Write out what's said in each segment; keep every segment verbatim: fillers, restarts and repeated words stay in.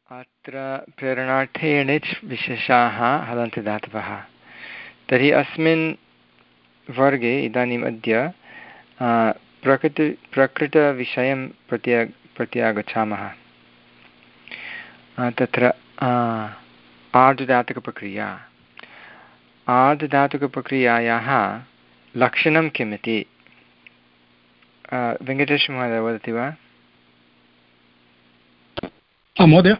अत्र प्रेरणार्थे णिच् विशेषाः हलन्तधातवः। तर्हि अस्मिन् वर्गे इदानीम् अद्य प्रकृति प्रकृतविषयं प्रत्या प्रत्यागच्छामः। तत्र आर्धधातुकप्रक्रिया आर्धधातुकप्रक्रियायाः लक्षणं किम् इति वेङ्कटेशमहोदय वदति वा? महोदय,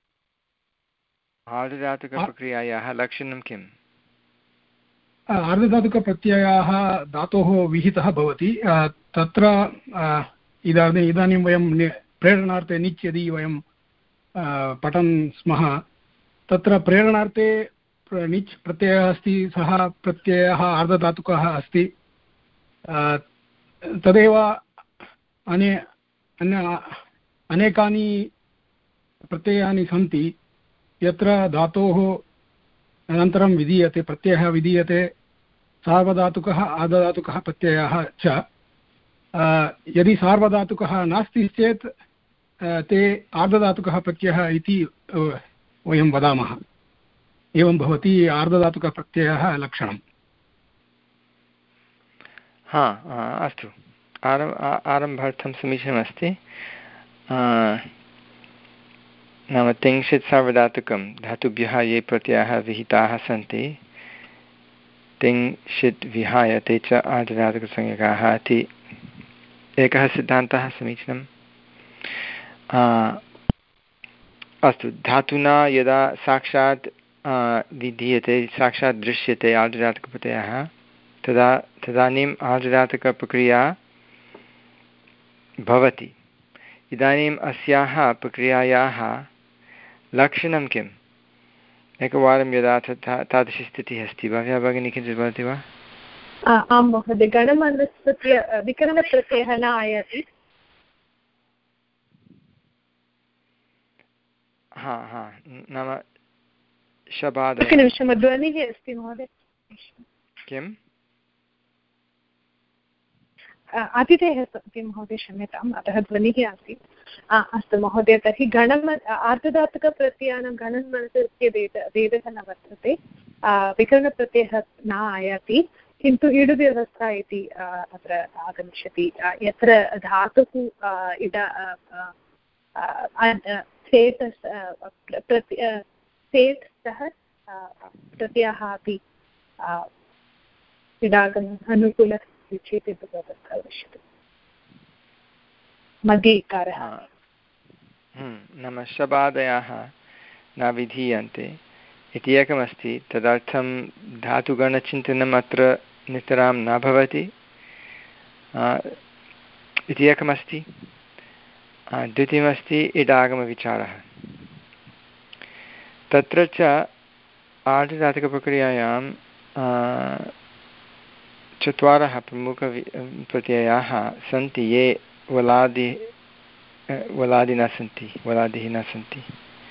आर्धधातुकप्रक्रियायाः लक्षणं किम्? आर्धधातुकप्रत्ययाः धातोः विहितः भवति। तत्र इदानीम् इदानीं वयं प्रेरणार्थे निच् यदि वयं पठन् स्मः, तत्र प्रेरणार्थे निच् प्रत्ययः अस्ति, सः प्रत्ययः आर्धधातुकः अस्ति। तदेव अने अन्य अनेकानि प्रत्ययानि सन्ति यत्र धातोः अनन्तरं विधीयते, प्रत्ययः विधीयते, सार्वधातुकः आर्धधातुकः प्रत्ययः च। यदि सार्वधातुकः नास्ति चेत् ते आर्धधातुकः प्रत्ययः इति वयं वदामः। एवं भवति आर्धधातुकप्रत्ययः लक्षणम्। हा अस्तु, आरम् आरम्भार्थं समीचीनमस्ति। नाम तिंशित् सार्वधातुकं धातुभ्यः ये प्रत्ययाः विहिताः सन्ति तिंशित् विहाय ते च आर्धधातुकसंज्ञकाः इति एकः सिद्धान्तः समीचीनम्। अस्तु, धातुना यदा साक्षात् विधीयते, साक्षात् दृश्यते आर्धधातुकप्रत्ययः, तदा तदानीम् आर्धधातुकप्रक्रिया भवति। इदानीम् अस्याः प्रक्रियायाः लक्षणं किम्? एकवारं यदा तथा तादृशी स्थितिः अस्ति, भव्या भगिनी किञ्चित् वदति वा? आं महोदय, गणमन्तस्य विकरणप्रत्ययः न आयाति। हा हा नाम शबाद एकनिमिषं, ध्वनिः अस्ति महोदय। किम्? अतिथेः सन्ति महोदय, क्षम्यताम्, अतः ध्वनिः आसीत्। अस्तु महोदय, तर्हि गणम आर्धधातुकप्रत्ययानां गणन्मनसस्य भेद भेदः न वर्तते। विकरणप्रत्ययः न आयाति, किन्तु इडुव्यवस्था इति अत्र आगमिष्यति, यत्र धातुः इड सेट् सेट् सह प्रत्ययः अपि इडागम अनुकूल मध्ये इकारः। नाम शबादयाः न विधीयन्ते इति एकमस्ति, तदर्थं धातुगणचिन्तनम् अत्र नितरां न भवति इति एकमस्ति। द्वितीयमस्ति इडागमविचारः। तत्र च आर्धधातुकप्रक्रियायां चत्वारः प्रमुखप्रत्ययाः सन्ति ये वलादि वलादि न सन्ति वलादिः न सन्ति।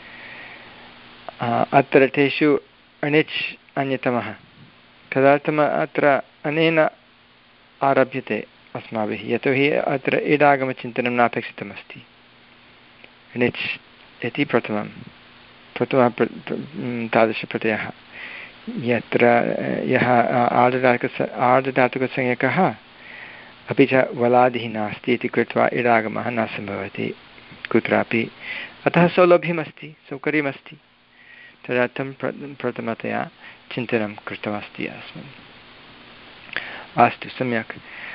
अत्र तेषु अणिच् अन्यतमः। तदर्थम् अत्र अनेन आरभ्यते अस्माभिः, यतोहि अत्र इडागमचिन्तनं नापेक्षितमस्ति। णिच् इति प्रथमं प्रथमः तादृशप्रत्ययः, यत्र यः आर्धधातुक आर्धधातुकसंज्ञकः अपि च वलादिः नास्ति इति कृत्वा इडागमः न सम्भवति कुत्रापि। अतः सौलभ्यमस्ति, सौकर्यमस्ति, तदर्थं प्र प्रथमतया चिन्तनं कृतमस्ति अस्मिन्। अस्तु, सम्यक्।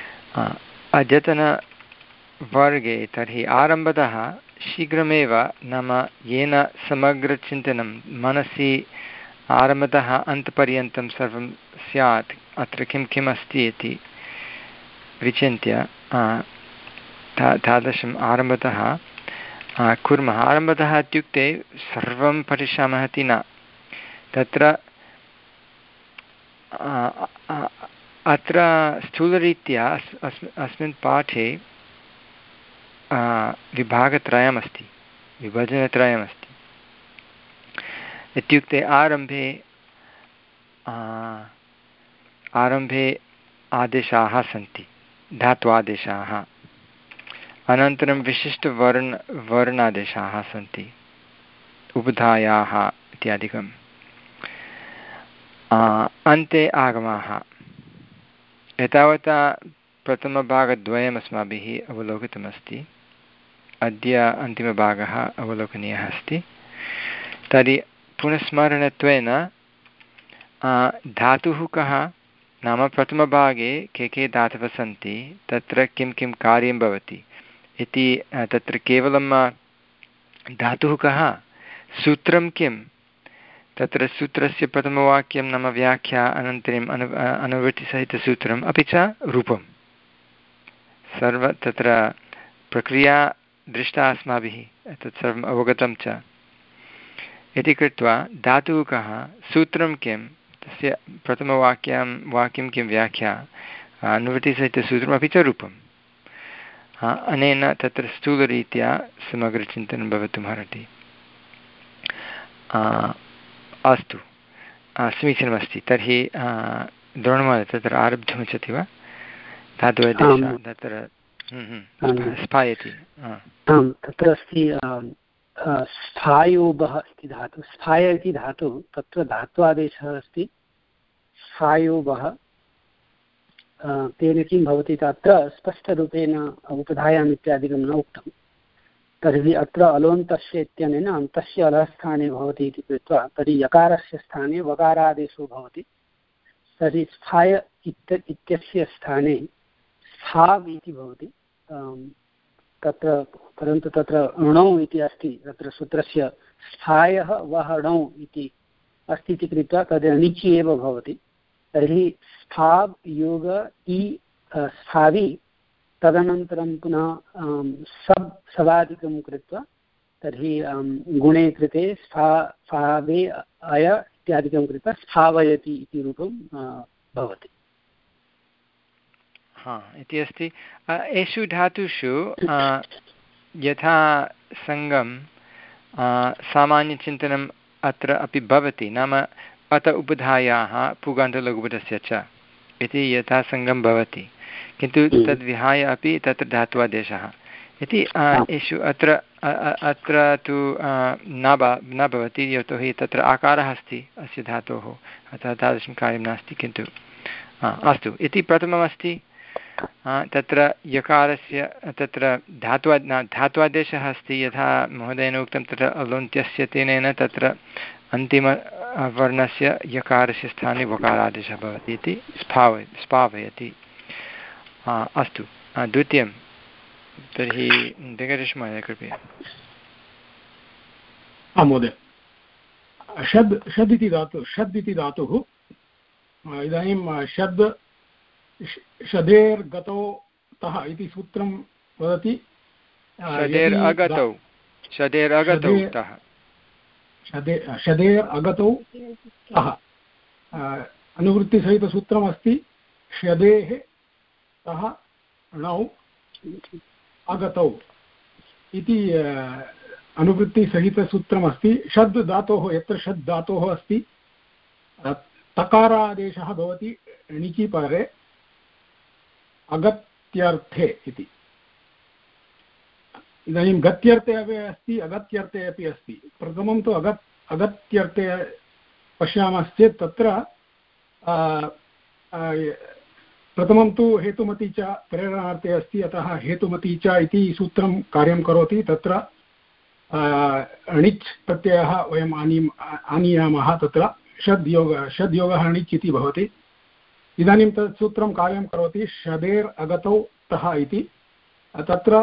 अद्यतनवर्गे तर्हि आरम्भतः शीघ्रमेव, नाम येन समग्रचिन्तनं मनसि आरम्भतः अन्तपर्यन्तं सर्वं स्यात्, अत्र किं किम् अस्ति इति विचिन्त्य ता तादृशम् आरम्भतः कुर्मः। आरम्भतः इत्युक्ते सर्वं पठिष्यामः इति न। तत्र अत्र स्थूलरीत्या अस् अस्मिन् पाठे विभागत्रयमस्ति, विभजनत्रयमस्ति। इत्युक्ते आरम्भे आरम्भे आदेशाः सन्ति, धात्वादेशाः, अनन्तरं विशिष्टवर्ण वर्णादेशाः सन्ति, उपधायाः इत्यादिकम् अन्ते आगमाः। एतावता प्रथमभागद्वयम् अस्माभिः अवलोकितमस्ति। अद्य अन्तिमभागः अवलोकनीयः अस्ति। तर्हि पुनस्मरणत्वेन धातुः कः नाम प्रथमभागे के के धातवः सन्ति, तत्र किं किं कार्यं भवति इति, तत्र केवलं धातुः कः, सूत्रं किं, तत्र सूत्रस्य प्रथमवाक्यं नाम व्याख्या, अनन्तरम् अनु अनुवृत्तिसहितसूत्रम्, अपि च रूपं, सर्व तत्र प्रक्रिया दृष्टा अस्माभिः, तत्सर्वम् अवगतं च इति कृत्वा धातुः कः, सूत्रं किं, तस्य प्रथमवाक्यं वाक्यं किं, व्याख्या, अनुवृत्तिसहितसूत्रम्, अपि च रूपम्। अनेन तत्र स्थूलरीत्या समग्रचिन्तनं भवितुमर्हति। अस्तु, समीचीनमस्ति। तर्हि द्रोणमहोदय तत्र आरब्धुमिच्छति वा? धातुः तत्र स्फायति। आम्, तत्र अस्ति स्थायोबः इति धातुः। स्थाय इति धातुः, तत्र धात्वादेशः अस्ति स्थायोबः। तेन किं भवति, तत्र स्पष्टरूपेण उपधायाम् इत्यादिकं न उक्तं। तर्हि अत्र अलोन्तस्य इत्यनेन अन्तस्य अलस्थाने भवति इति कृत्वा, तर्हि यकारस्य स्थाने वकारादेशो भवति। तर्हि स्थाय इत्यस्य स्थाने स्थाव् इति भवति। तत्र परन्तु तत्र णौ इति अस्ति, तत्र सूत्रस्य स्थायः वहणौ इति अस्ति इति कृत्वा तद् णिचि एव भवति। तर्हि स्थाव् योग इ स्थावि, तदनन्तरं पुनः सब् सवादिकं कृत्वा, तर्हि गुणे कृते स्था स्थावे अय इत्यादिकं कृत्वा स्थावयति इति रूपं भवति। हा इति अस्ति। एषु धातुषु यथा सङ्गं सामान्यचिन्तनम् अत्र अपि भवति, नाम अत उपधायाः पुगान्तलघुपदस्य च इति यथा सङ्गं भवति, किन्तु तद्विहाय अपि तत्र धात्वादेशः इति एषु अत्र अत्र तु न न भवति, यतोहि तत्र आकारः अस्ति अस्य धातोः, अतः तादृशं कार्यं नास्ति। किन्तु अस्तु इति प्रथममस्ति। तत्र यकारस्य तत्र धात्वा धात्वादेशः अस्ति, यथा महोदयेन उक्तं तत्र अलोन्त्यस्य तेनेन तत्र अन्तिमवर्णस्य यकारस्य स्थाने वकारादेशः भवति इति स्फाव स्पावयति। अस्तु, द्वितीयं तर्हि जगदीशमहोदय कृपया। आं महोदय, षद् षद् इति धातुः षद् इति धातुः इदानीं षद् षदेर्गतौ तः इति सूत्रं वदति। षदेर् अगतौ षदेर् अगतौ तः षदेर् अगतौ तः अनुवृत्तिसहितसूत्रमस्ति। षदेः तः णौ अगतौ इति अनुवृत्तिसहितसूत्रमस्ति। षद् धातोः, यत्र षद् धातोः अस्ति तकारादेशः भवति णिचि परे अगत्यर्थे इति। इदानीं गत्यर्थे अपि अस्ति, अगत्यर्थे अपि अस्ति। प्रथमं तु अगत् अगत्यर्थे पश्यामश्चेत् तत्र प्रथमं तु हेतुमती च प्रेरणार्थे अस्ति, अतः हेतुमती च इति सूत्रं कार्यं करोति। तत्र णिच् प्रत्ययः वयम् आनी आनीयामः। तत्र षद्योग षद्योगः णिच् इति भवति। इदानीं तत् सूत्रं कार्यं करोति षदेर् अगतौ तः इति। तत्र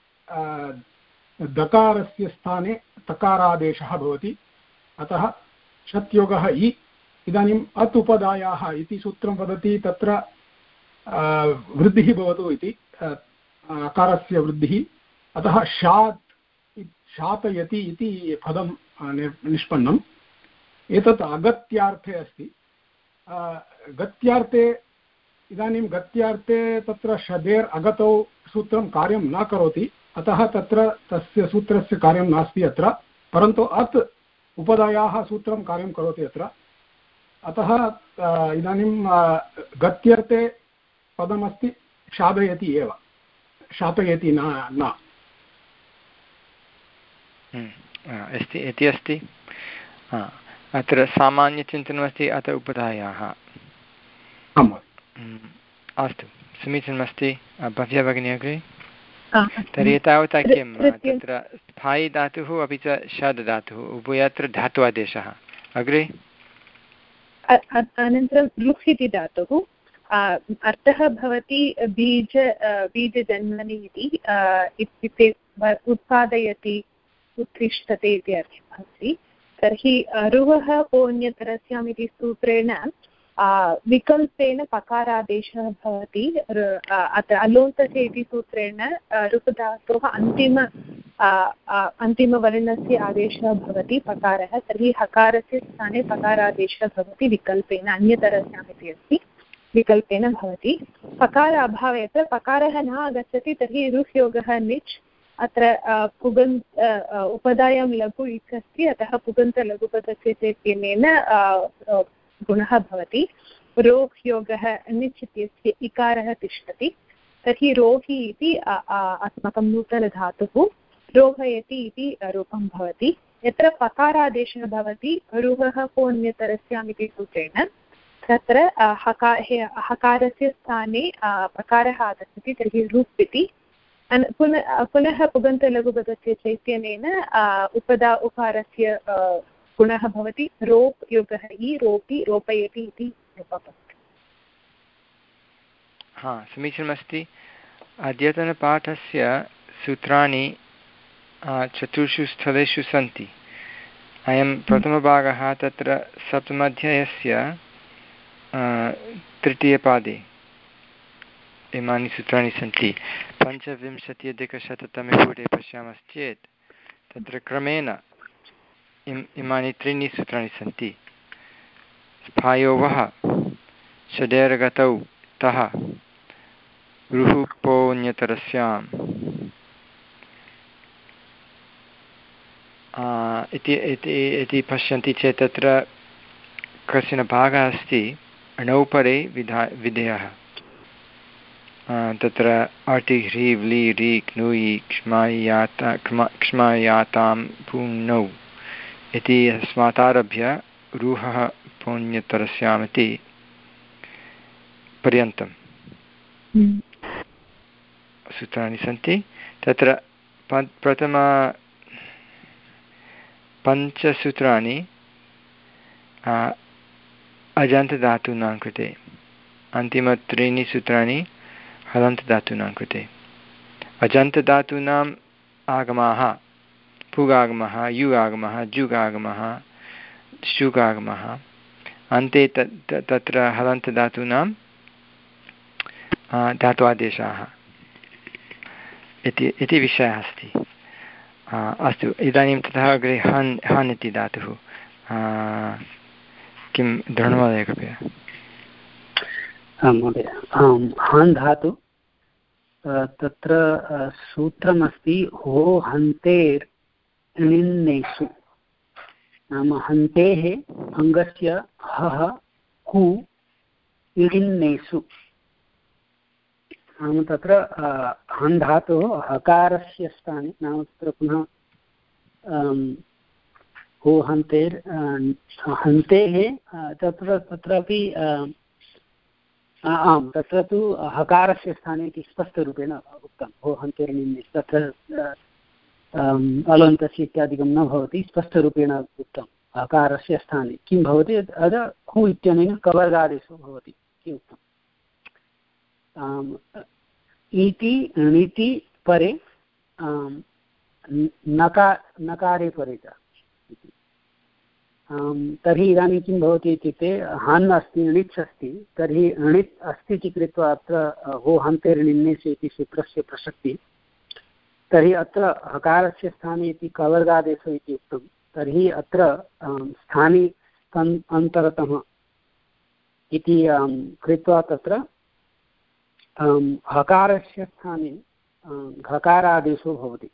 दकारस्य स्थाने तकारादेशः भवति, अतः षत्योगः इ। इदानीम् अत् उपधायाः इति सूत्रं वदति, तत्र वृद्धिः भवतु इति, अकारस्य वृद्धिः, अतः शात् शातयति इति पदं निष्पन्नम्। एतत् अगत्यार्थे अस्ति। गत्यार्थे इदानीं गत्यार्थे तत्र षदेर् अगतौ सूत्रं कार्यं न करोति, अतः तत्र तस्य सूत्रस्य कार्यं नास्ति अत्र, परन्तु अत् उपधायाः सूत्रं कार्यं करोति अत्र। अतः इदानीं गत्यर्थे पदमस्ति शादयति एव, शातयति न न अस्ति इति अस्ति। अत्र सामान्यचिन्तनमस्ति अत उपधायाः। अस्तु समीचीनमस्ति। भव्या भगिनी अग्रे। तर्हि तावता किं तत्र स्थायी धातुः अपि च शद् धातुः उभयत्र धात्वादेशः। अग्रे अनन्तरं लुक् इति धातुः अर्थः भवति बीज बीजजन्मनि इति इत्युक्ते उत्पादयति उत्तिष्ठते इति अर्थः अस्ति। तर्हि रुवः पोऽन्यतरस्याम् इति सूत्रेण विकल्पेन पकारादेशः भवति। अत्र अलोन्तस्य इति सूत्रेण रुपधातोः अन्तिम अन्तिमवर्णस्य आदेशः भवति पकारः। तर्हि हकारस्य स्थाने पकारादेशः भवति विकल्पेन, अन्यतरस्याम् इति अस्ति विकल्पेन भवति। पकार अभावे अत्र पकारः न आगच्छति तर्हि रुह् योगः निच्। अत्र पुगन्त उपधायां लघु इत् अस्ति अतः पुगन्तलघुपदस्य इत्यनेन गुणः भवति। रोह् योगः निच् इत्यस्य इकारः तिष्ठति। तर्हि रोहि इति अस्माकं नूतनधातुः रोहयति इति रूपं भवति। यत्र पकारादेशः भवति रुवः पोऽन्यतरस्याम् इति सूत्रेण तत्र हका हकारस्य स्थाने पकारः आगच्छति तर्हि रुप् इति। पुनः पुनः पुगन्तलघुपदस्य चैत्यनेन उपदा उकारस्य गुणः भवति रोप् योगः इ रोपि रोपयति इति रूपमस्ति। हा समीचीनमस्ति। अद्यतनपाठस्य सूत्राणि चतुर्षु स्थलेषु सन्ति। अयं प्रथमभागः तत्र सप्तमाध्यायस्य तृतीयपादे इमानि सूत्राणि सन्ति। पञ्चविंशत्यधिकशततमे पुटे पश्यामश्चेत् तत्र क्रमेण इम् इमानि त्रीणि सूत्राणि सन्ति। स्थायोवः षडेर्गतौ तः रुः पोऽन्यतरस्याम् इति पश्यन्ति चेत् तत्र कश्चन भागः अस्ति णौपरे विधा विधेयः। तत्र अटि ह्रीव् ली री क्नुयि क्ष्मायाता क्ष्मायातां पुनौ इति अस्मात् आरभ्य रुहः पोऽन्यतरस्याम् इति पर्यन्तं सूत्राणि सन्ति। तत्र प्रथम पञ्चसूत्राणि अजन्तधातूनां कृते, अन्तिमत्रीणि सूत्राणि हलन्तधातूनां कृते। अजन्तधातूनाम् आगमाः पुगागमः युगागमः जुगागमः शुगागमः, अन्ते तत्र हलन्तधातूनां धात्वादेशाः इति इति विषयः अस्ति। अस्तु इदानीं ततः अग्रे हन् हन् इति धातुः किं दृढमहोदय कृपया। आं महोदय, हन् धातु तत्र सूत्रमस्ति हो हन्तेर् णिन्नेषु। नाम हन्तेः अङ्गस्य हः हु इणिन्नेषु। नाम तत्र हन् धातुः हकारस्य स्थाने, नाम तत्र पुनः हो हन्तेर् हन्तेः तत्र तत्रापि आम् तत्र तु हकारस्य स्थाने इति स्पष्टरूपेण उक्तं। हो हन्तेर्निन्ने तत्र अलन्तस्य इत्यादिकं न भवति, स्पष्टरूपेण उक्तं हकारस्य स्थाने किं भवति अतः हु इत्यनेन कवर्गादेशो भवति इति उक्तम्। इति णिति परे नका नकारे परे च। तर्हि इदानीं किं भवति इत्युक्ते हन् अस्ति णिच् अस्ति, तर्हि णित् अस्ति इति कृत्वा अत्र हो हन्तेर्निन्नेषु इति सूत्रस्य प्रसक्तिः। तर्हि अत्र हकारस्य स्थाने इति कवर्गादेशो इति उक्तं। तर्हि अत्र स्थाने अन्तरतः इति कृत्वा तत्र हकारस्य स्थाने घकारादेशो भवति।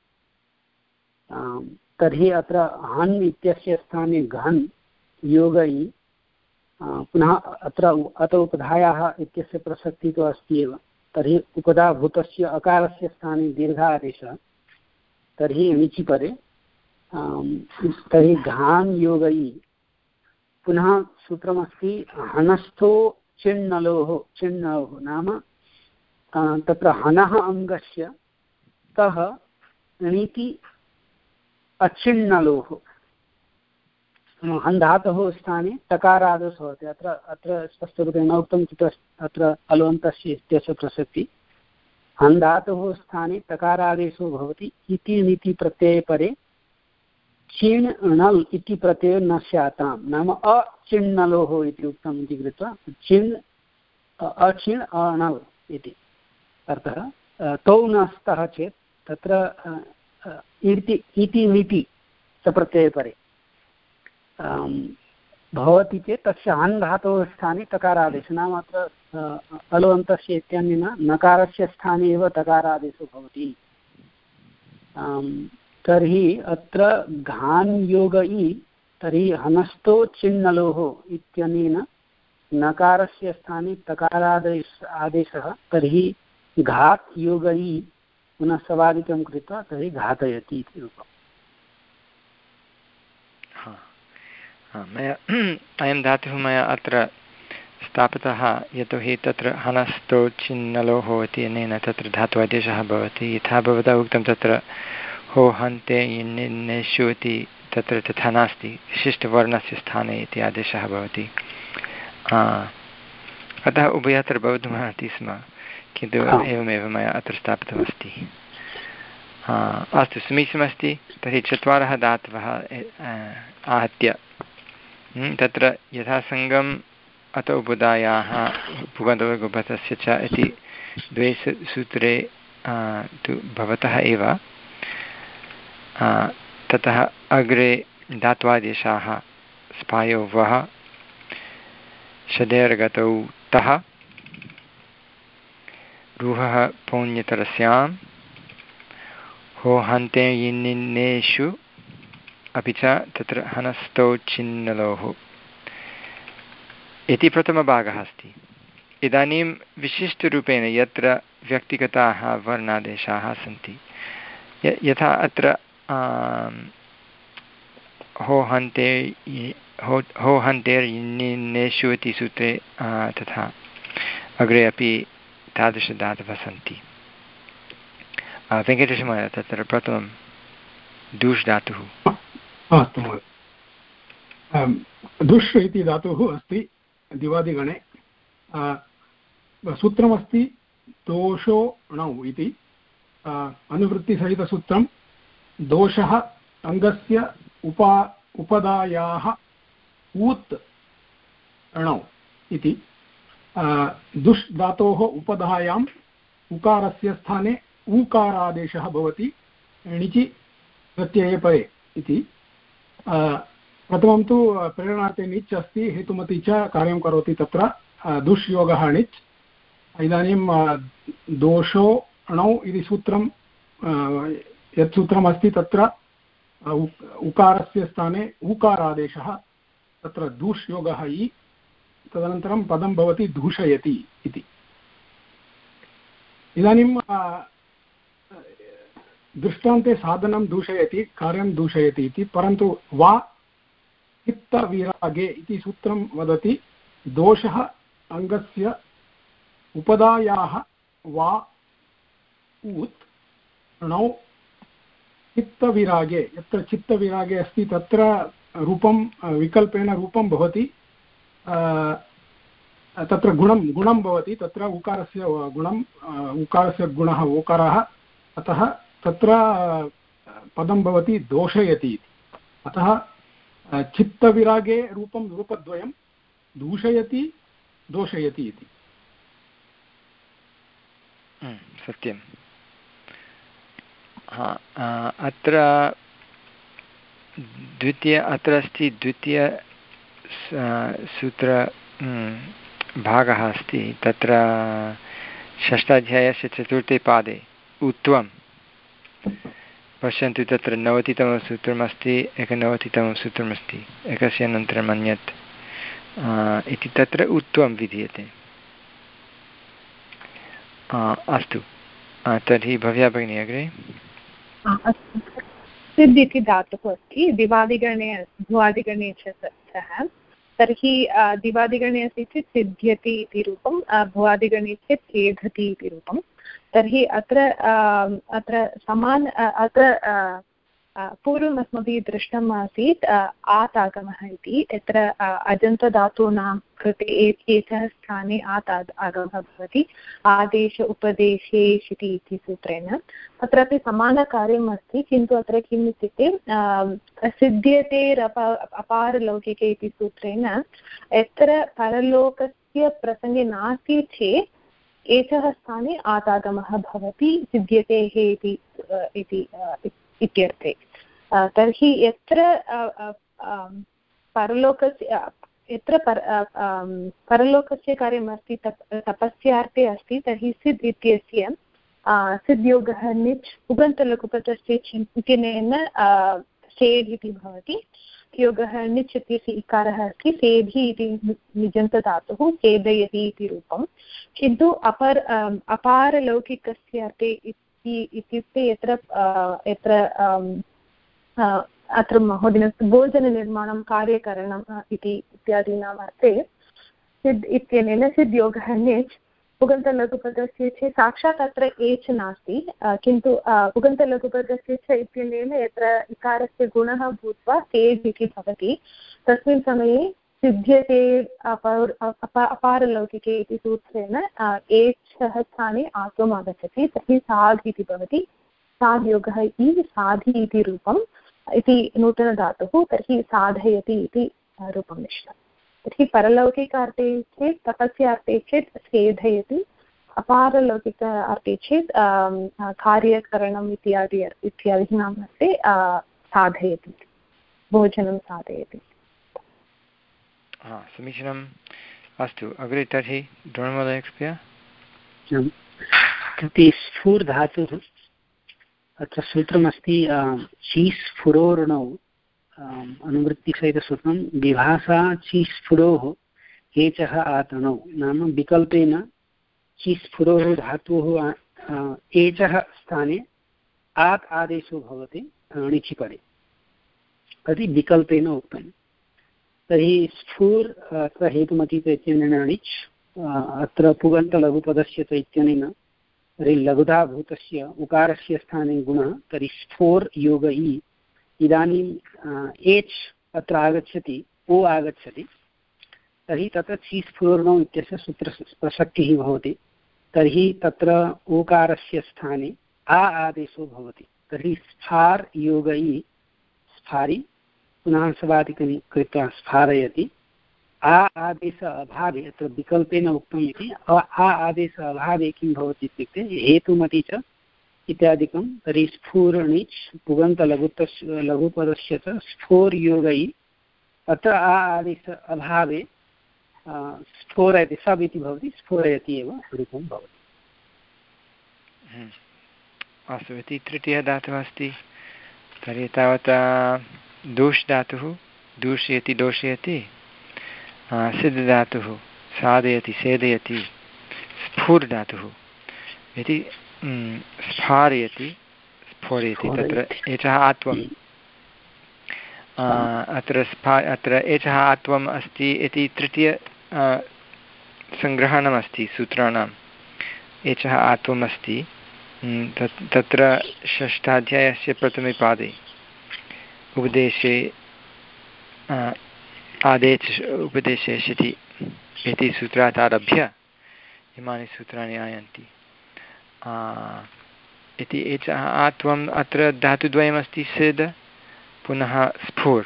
तर्हि अत्र हन् इत्यस्य स्थाने घन् योगयि, पुनः अत्र अत उपधायाः इत्यस्य प्रसक्तिः तु अस्ति एव। तर्हि उपधाभूतस्य अकारस्य स्थाने दीर्घादेशः, तर्हि णिचि परे तर्हि घान् योगै पुनः सूत्रमस्ति हनस्थो चिण्णलोः चिण्णलोः नाम तत्र हनः अङ्गस्य तः णिति अचिण्णलोः हन् धातोः स्थाने तकारादेश भवति। अत्र अत्र स्पष्टरूपेण उक्तं तत्र अत्र अलोन्तस्य इत्यस्य प्रसक्ति हन् धातोः स्थाने तकारादेशो भवति इति णिति प्रत्यये परे चिण् णल् इति प्रत्ययो न स्यातां नाम अचिण्णलोः इति उक्तम् इति कृत्वा चिण् अचिण् अणल् इति अर्थः। तौ न स्तः चेत् तत्र इति इति णिति सप्रत्यये परे भवति चेत् तस्य हन् धातोः स्थाने तकारादेशः नाम अत्र अलोन्तस्य इत्यनेन नकारस्य स्थाने एव तकारादेशो भवति। तर्हि अत्र घान् योग इ तर्हि हनस्थो चिण्णलोः इत्यनेन नकारस्य स्थाने तकारादेश आदेशः तर्हि घात् योग इ पुनः सवादितं कृत्वा तर्हि घातयति इति रूपम्। मया अयं धातुः मया अत्र स्थापितः यतोहि तत्र हनस्थो चिन्नलोः इति अनेन तत्र धात्वादेशः भवति। यथा भवता उक्तं तत्र हो हन्ते यन्नेषु इति तत्र तथा नास्ति, विशिष्टवर्णस्य स्थाने इति आदेशः भवति। अतः उभयत्र भवितुमर्हति स्म, किन्तु एवमेव मया अत्र स्थापितमस्ति। अस्तु, समीचीनमस्ति। तर्हि चत्वारः धातवः आहत्य तत्र यथासङ्गम् अत उपदायाः पुगन्तवर्गोपतस्य च इति द्वे सूत्रे तु भवतः एव ततः अग्रे धात्वादेशाः स्पायो वः षडेर्गतौ तः रुहः पौन्यतरस्यां हो हन्ते यिन्निन्नेषु अपि च तत्र हनस्थौ चिन्नलोः इति प्रथमभागः अस्ति। इदानीं विशिष्टरूपेण यत्र व्यक्तिगताः वर्णादेशाः सन्ति, यथा अत्र हो हन्ते हो हो हन्तेर्यिन्निन्नेषु इति सूत्रे तथा अग्रे अपि तादृशधातवः सन्ति। वेङ्कटेशमहोदय, तत्र प्रथमं दुष् धातुः। अस्तु महोदय, दुष् इति धातुः अस्ति दिवादिगणे। सूत्रमस्ति दोषो णौ इति अनुवृत्तिसहितसूत्रं। दोषः अङ्गस्य उपा उपदायाः ऊत् णौ इति। दुष् धातोः उपधायाम् उकारस्य स्थाने ऊकारादेशः भवति णिचि प्रत्यये परे इति। प्रथमं तु प्रेरणार्थे णिच् अस्ति, हेतुमति च कार्यं करोति तत्र दुष्योगः णिच्। इदानीं दोषो णौ इति सूत्रं यत् सूत्रमस्ति तत्र उकारस्य स्थाने ऊकारादेशः, तत्र दूष्योगः इ, तदनन्तरं पदं भवति दूषयति इति। इदानीं दृष्टान्ते साधनं दूषयति, कार्यं दूषयति इति, परन्तु वा चित्तविरागे इति सूत्रं वदति दोषः अङ्गस्य उपदायाः वा ऊत् णौ चित्तविरागे, यत्र चित्तविरागे अस्ति तत्र रूपं विकल्पेन रूपं भवति, तत्र गुणं गुणं भवति, तत्र उकारस्य गुणं, उकारस्य गुणः ओकारः, अतः तत्र पदं भवति दोषयति इति। अतः चित्तविरागे रूपं रूपद्वयं, दूषयति दोषयति इति। सत्यं। हा, अत्र द्वितीय अत्र अस्ति द्वितीय सूत्र भागः अस्ति, तत्र षष्ठाध्यायस्य चतुर्थे पादे उत्वं पश्यन्तु, तत्र नवतितमं सूत्रमस्ति, एकनवतितमं सूत्रमस्ति, एकस्य अनन्तरम् अन्यत् इति तत्र उत्वं विधीयते। अस्तु, तर्हि भव्या भगिनी अग्रे। सिद् इति धातुः अस्ति, दिवादिगणे भुवादिगणे च सः, तर्हि दिवादिगणे अस्ति चेत् सिद्ध्यति इति रूपं, भुवादिगणे चेत् एधति इति रूपं। तर्हि अत्र अत्र समान अत्र पूर्वम् अस्माभिः दृष्टम् आसीत् आत् आगमः इति, यत्र अजन्तधातूनां कृते एकः स्थाने आत् आगमः भवति, आदेश उपदेशे इति इति सूत्रेण। अत्रापि समानकार्यम् अस्ति, किन्तु अत्र किम् इत्युक्ते सिद्ध्यतेरप अपारलौकिके इति सूत्रेण यत्र परलोकस्य प्रसङ्गे नास्ति चेत् एकः स्थाने आत् आगमः भवति सिद्ध्यतेः इति इत्यर्थे। तर्हि यत्र परलोकस्य यत्र पर परलोकस्य कार्यमस्ति तत् तपस्यार्थे अस्ति, तर्हि सिद् इत्यस्य सिद्योगः निच् उगन्तलघुपतस्य चिन्तनेन सेढ् इति भवति। योगः निच् इत्यस्य इकारः अस्ति, सेढि इति निजन्तधातुः, सेदयति इति रूपं। किन्तु अपर अपारलौकिकस्य अर्थे इत्युक्ते यत्र यत्र अत्र महोदयेन भोजननिर्माणं कार्यकरणम् इति इत्यादीनाम् अर्थे सिद् इत्यनेन सिद्योगः निच् उगन्तलघुपदस्य चेत् साक्षात् अत्र एच् नास्ति, किन्तु उगन्तलघुपदस्य च इत्यनेन यत्र इकारस्य गुणः भूत्वा सेज् इति भवति, तस्मिन् समये सिद्ध्यते अपारलौकिके इति सूत्रेण एच्छः स्थाने आत्वम् आगच्छति, तर्हि साध् इति भवति। साध्योगः इ साधि इति रूपम् इति नूतनधातुः, तर्हि साधयति इति रूपं निष्ठम्। तर्हि परलौकिकार्थे चेत् तपस्यार्थे चेत् सेधयति, अपारलौकिक अर्थे चेत् कार्यकरणम् इत्यादि इत्यादीनाम् अर्थे साधयति, भोजनं साधयति। हा, समीचीनम्। अस्तु, अग्रे तर्हि द्रोणमहोदय कृपया। इति स्फुर् धातुः, अत्र सूत्रमस्ति चीस्फुरोर्णौ अनुवृत्तिसहितसूत्रं विभाषा चीस्फुरोः एचः आतनौ, नाम विकल्पेन चीस्फुरोः धातुः एचः स्थाने आत् आदेशो भवति णिचि परे, तर्हि विकल्पेन उक्तम्। तर्हि स्फुर् अत्र हेतुमतीत इत्यनेन णिच्, अत्र पुगन्तलघुपदस्य च इत्यनेन, तर्हि लघुधाभूतस्य उकारस्य स्थाने गुणः, तर्हि स्फोर् योग इ। इदानीम् एच् अत्र आगच्छति, ओ आगच्छति, तर्हि तत्र चीस्फुरोर्णौ इत्यस्य सूत्र प्रसक्तिः भवति, तर्हि तत्र ओकारस्य स्थाने आ आदेशो भवति, तर्हि स्फार् योग इ स्फारि, पुनः सवादिकं कृत्वा स्फारयति। आ आदेश अभावे, अत्र विकल्पेन उक्तम् इति, आ आदेश अभावे किं भवति इत्युक्ते हेतुमति च इत्यादिकं, तर्हि स्फुर्णिच् पुगन्तलघुतस्य लघुपदस्य च स्फोर् योगै, अत्र आ आदेश अभावे स्फोरयति, सब इति भवति, स्फोरयति एव रूपं भवति। अस्तु, इति तृतीयः धातुः अस्ति। तर्हि तावता दोष् धातुः दूषयति दोषयति, सिद्ध धातुः साधयति सेदयति, स्फुर् धातुः इति स्फारयति स्फोरयति, तत्र एचः आत्वम् अत्र स्फा अत्र एचः आत्वम् अस्ति इति तृतीय सङ्ग्रहणमस्ति सूत्राणाम्। एचः आत्वम् अस्ति तत् तत्र षष्ठाध्यायस्य प्रथमे पादे उपदेशे आदेश उपदेशेषिति इति सूत्रात् आरभ्य इमानि सूत्राणि आयान्ति इति। एचः आत्वम् अत्र धातुद्वयमस्ति, सिद् पुनः स्फुर्।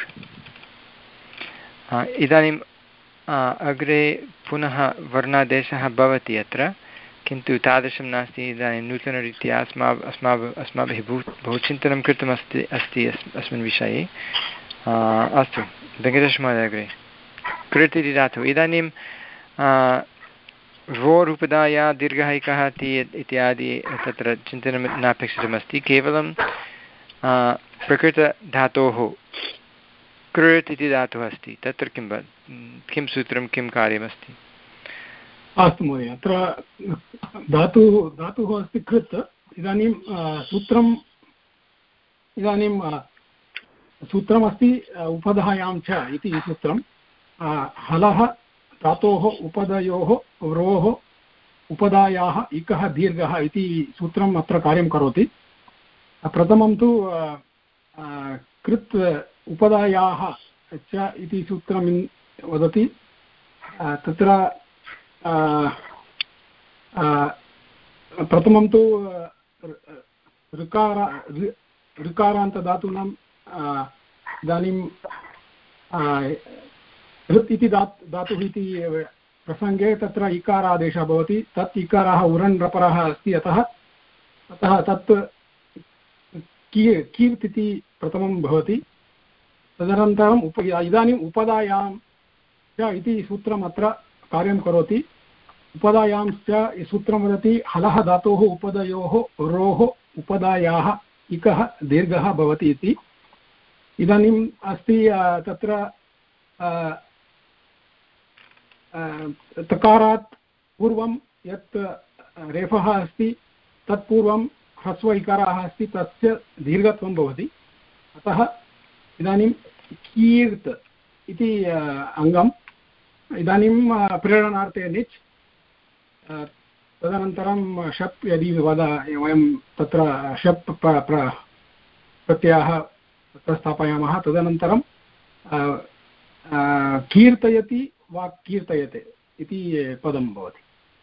इदानीम् अग्रे पुनः वर्णादेशः भवति अत्र, किन्तु तादृशं नास्ति। इदानीं नूतनरीत्या अस्माभिः अस्माभिः अस्माभिः बहु बहु चिन्तनं कृतमस्ति अस्ति अस्मिन् विषये। अस्तु, वेङ्कटेशमहोदय अग्रे। कृत् इति धातुः, इदानीं रोरूपदाया दीर्घः इकः ति इत्यादि तत्र चिन्तनं नापेक्षितमस्ति, केवलं प्रकृतधातोः कृत् इति धातुः अस्ति, तत्र किं किं सूत्रं किं कार्यमस्ति? अस्तु महोदय, अत्र धातुः धातुः अस्ति कृत्। इदानीं सूत्रम् इदानीं सूत्रमस्ति उपधायां च इति सूत्रं हलः धातोः उपधयोः रोः उपधायाः इकः दीर्घः इति सूत्रम् अत्र कार्यं करोति। प्रथमं तु कृत् उपधायाः च इति सूत्रं वदति। तत्र प्रथमं तु ऋकार ऋकारान्तधातूनां इदानीं ऋत् इति धातु धातुः इति प्रसङ्गे तत्र इकारादेशः भवति। तत् इकारः उरन् रपरः अस्ति, अतः अतः तत् की कीर्त् इति प्रथमं भवति। तदनन्तरम् उप इदानीम् उपधायां च इति सूत्रम् अत्र कार्यं करोति। उपधायां च सूत्रं वदति हलः धातोः उपधयोः रोः उपधायाः इकः दीर्घः भवति इति। इदानीम् अस्ति तत्र तकारात् पूर्वं यत् रेफः अस्ति तत्पूर्वं ह्रस्व इकारः अस्ति, तस्य दीर्घत्वं भवति। अतः इदानीं कीर्त् इति अङ्गम् इदानीं प्रेरणार्थे निच्, तदनन्तरं शप् यदि वद वयं तत्र शप् प्रत्ययः तत्र स्थापयामः, तदनन्तरं कीर्तयति वा कीर्तयते इति पदं भवति।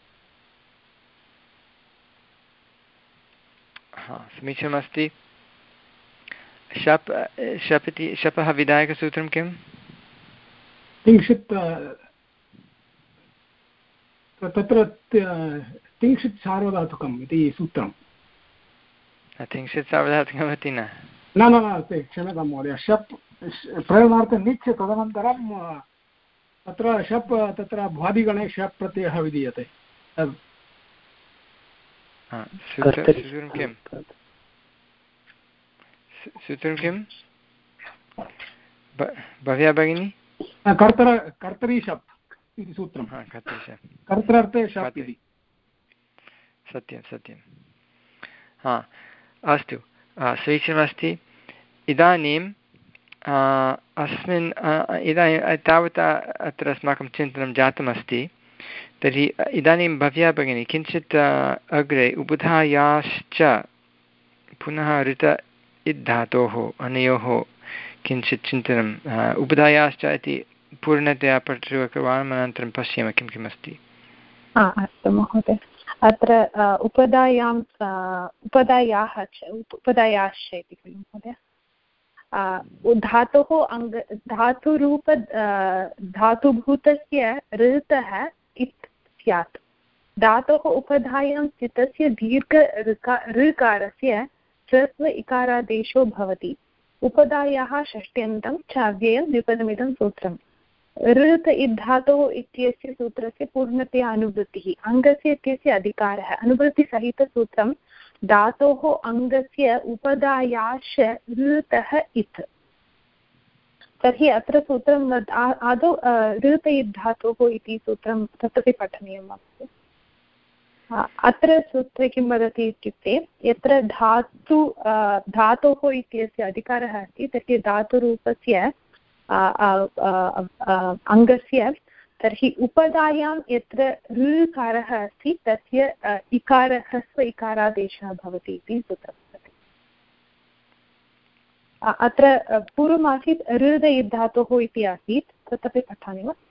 हा, समीचीनमस्ति। शप् शप् इति शपः विधायकसूत्रं किं? तिंशित् तत्र तिंशित् सार्वधातुकम् इति सूत्रं। तिंशित् सार्वधातुकमिति न न न न क्षम्यतां महोदय, शप् प्रयोजनार्थं निच्, तदनन्तरं तत्र शप् तत्र भ्वादिगणे शप् प्रत्ययः विधीयते। सूत्रं किं सूत्रं किं भव्या भगिनी? कर्तर कर्तरी शप् इति सूत्रं। कर्तृर्थे शप् इति। सत्यं सत्यं। हा, अस्तु, समीचीनमस्ति। इदानीम् अस्मिन् इदानीं तावता अत्र अस्माकं चिन्तनं जातमस्ति। तर्हि इदानीं भव्या भगिनी किञ्चित् अग्रे उबधायाश्च पुनः ऋत इद्धातोः अनयोः किञ्चित् चिन्तनम् उबधायाश्च इति पूर्णतया पठितवान्, अनन्तरं पश्यामः किं किम् अस्ति। अस्तु महोदय, अत्र उपधायां उपधायाः च उपधायाश्च इति खलु महोदय, धातोः अङ्ग धातुरूप धातुभूतस्य ऋतः इत् स्यात्। धातोः उपधायां स्थितस्य दीर्घ ऋकारस्य ह्रस्व इकारादेशो भवति। उपधायाः षष्ट्यन्तं च अव्ययं द्विपदमिदं सूत्रम्। ऋत इद्धातोः इत्यस्य सूत्रस्य पूर्णतया अनुवृत्तिः, अङ्गस्य इत्यस्य अधिकारः। अनुवृत्तिसहितसूत्रं धातोः अङ्गस्य उपधायाश्च ऋतः इत्। तर्हि अत्र सूत्रं आदौ ऋत इद्धातोः इति सूत्रं तदपि पठनीयम् अस्ति। अत्र सूत्रे किं वदति इत्युक्ते, यत्र धातु धातोः इत्यस्य अधिकारः अस्ति तर्हि धातुरूपस्य अङ्गस्य, तर्हि उपधायां यत्र ऋकारः अस्ति तस्य इकार ह्रस्व इकारादेशः भवति इति सूत्रम्। अत्र पूर्वमासीत् ऋद इद्धातोः इति आसीत्, तदपि पठामि वा?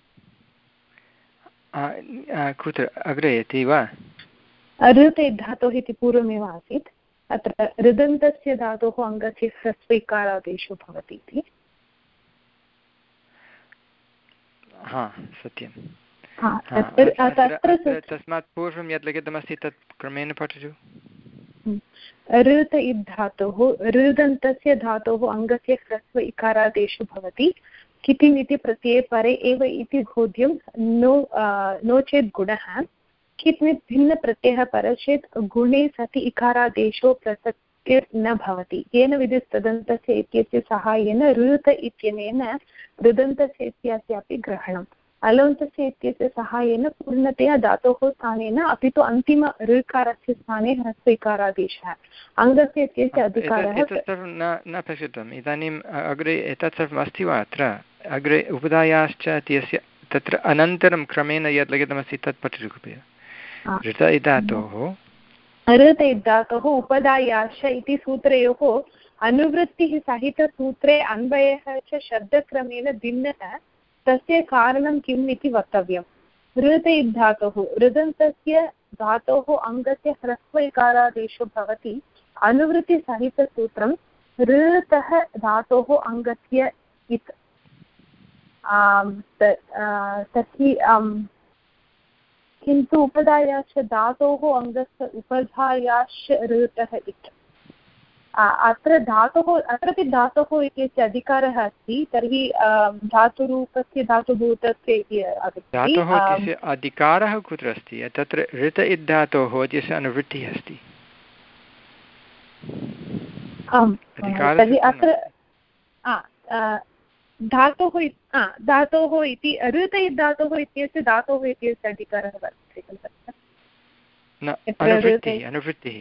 कुत्र अग्रे इति वा? ऋत इद्धातोः इति पूर्वमेव आसीत्, अत्र ऋदन्तस्य धातोः अङ्गस्य ह्रस्व इकारादेशो भवति इति। हा, सत्यं। तस्मात् पूर्वं यत् लिखितमस्ति तत् क्रमेण पठतु। ऋत इद्धातोः ऋदन्तस्य धातोः अङ्गस्य ह्रस्व इकारादेशो भवति। कितिम् इति प्रत्यये परे एव इति बोध्यं नो नो चेत् गुणः। कित्मित् भिन्नप्रत्ययः परचेत् गुणे सति इकारादेशो प्रसक्तिर्न भवति। येन विधिस्तदन्तस्य इत्यस्य साहाय्येन ऋत इत्यनेन ऋदन्तस्य इत्यस्यापि ग्रहणम्। अलोन्तस्य इत्यस्य सहायेन पूर्णतया धातोः स्थानेन अपि तु अन्तिम ऋकारस्य स्थाने ह्रस्वैकारादेशः अङ्गस्य इत्यस्य अधिकारः एतत् सर्वं न न पश्यतुम् इदानीम् अग्रे एतत् सर्वम् अस्ति वा अत्र अग्रे उपधायाश्च इत्यस्य तत्र अनन्तरं क्रमेण यद् लिखितमस्ति तत् पठतु कृपया ऋत इदातोः ऋत इदातोः उपधायाश्च इति सूत्रयोः अनुवृत्तिः सहितसूत्रे अन्वयः च शब्दक्रमेण भिन्नः तस्य कारणं किम् इति वक्तव्यम्। ऋत इद्धातोः ऋदन्तस्य धातोः अङ्गस्य ह्रस्वैकारादेशो भवति अनुवृत्तिसहितसूत्रं ऋतः धातोः अङ्गस्य इत् तर्हि किन्तु उपधायाश्च धातोः अङ्गस्य उपधायाश्च ऋतः इत् अत्र धातुः अत्रापि धातुः इत्यस्य अधिकारः अस्ति तर्हि धातुरूपस्य धातुभूतस्य इति धातोः इत्यस्य अधिकारः कुत्र अस्ति तत्र ऋत इद्धातोः इत्यस्य अनुवृत्तिः अस्ति आम् तर्हि अत्र धातोः धातोः इति ऋत इद्धातोः इत्यस्य धातोः इत्यस्य अधिकारः वर्तते खलु अनुवृत्तिः अनुवृत्तिः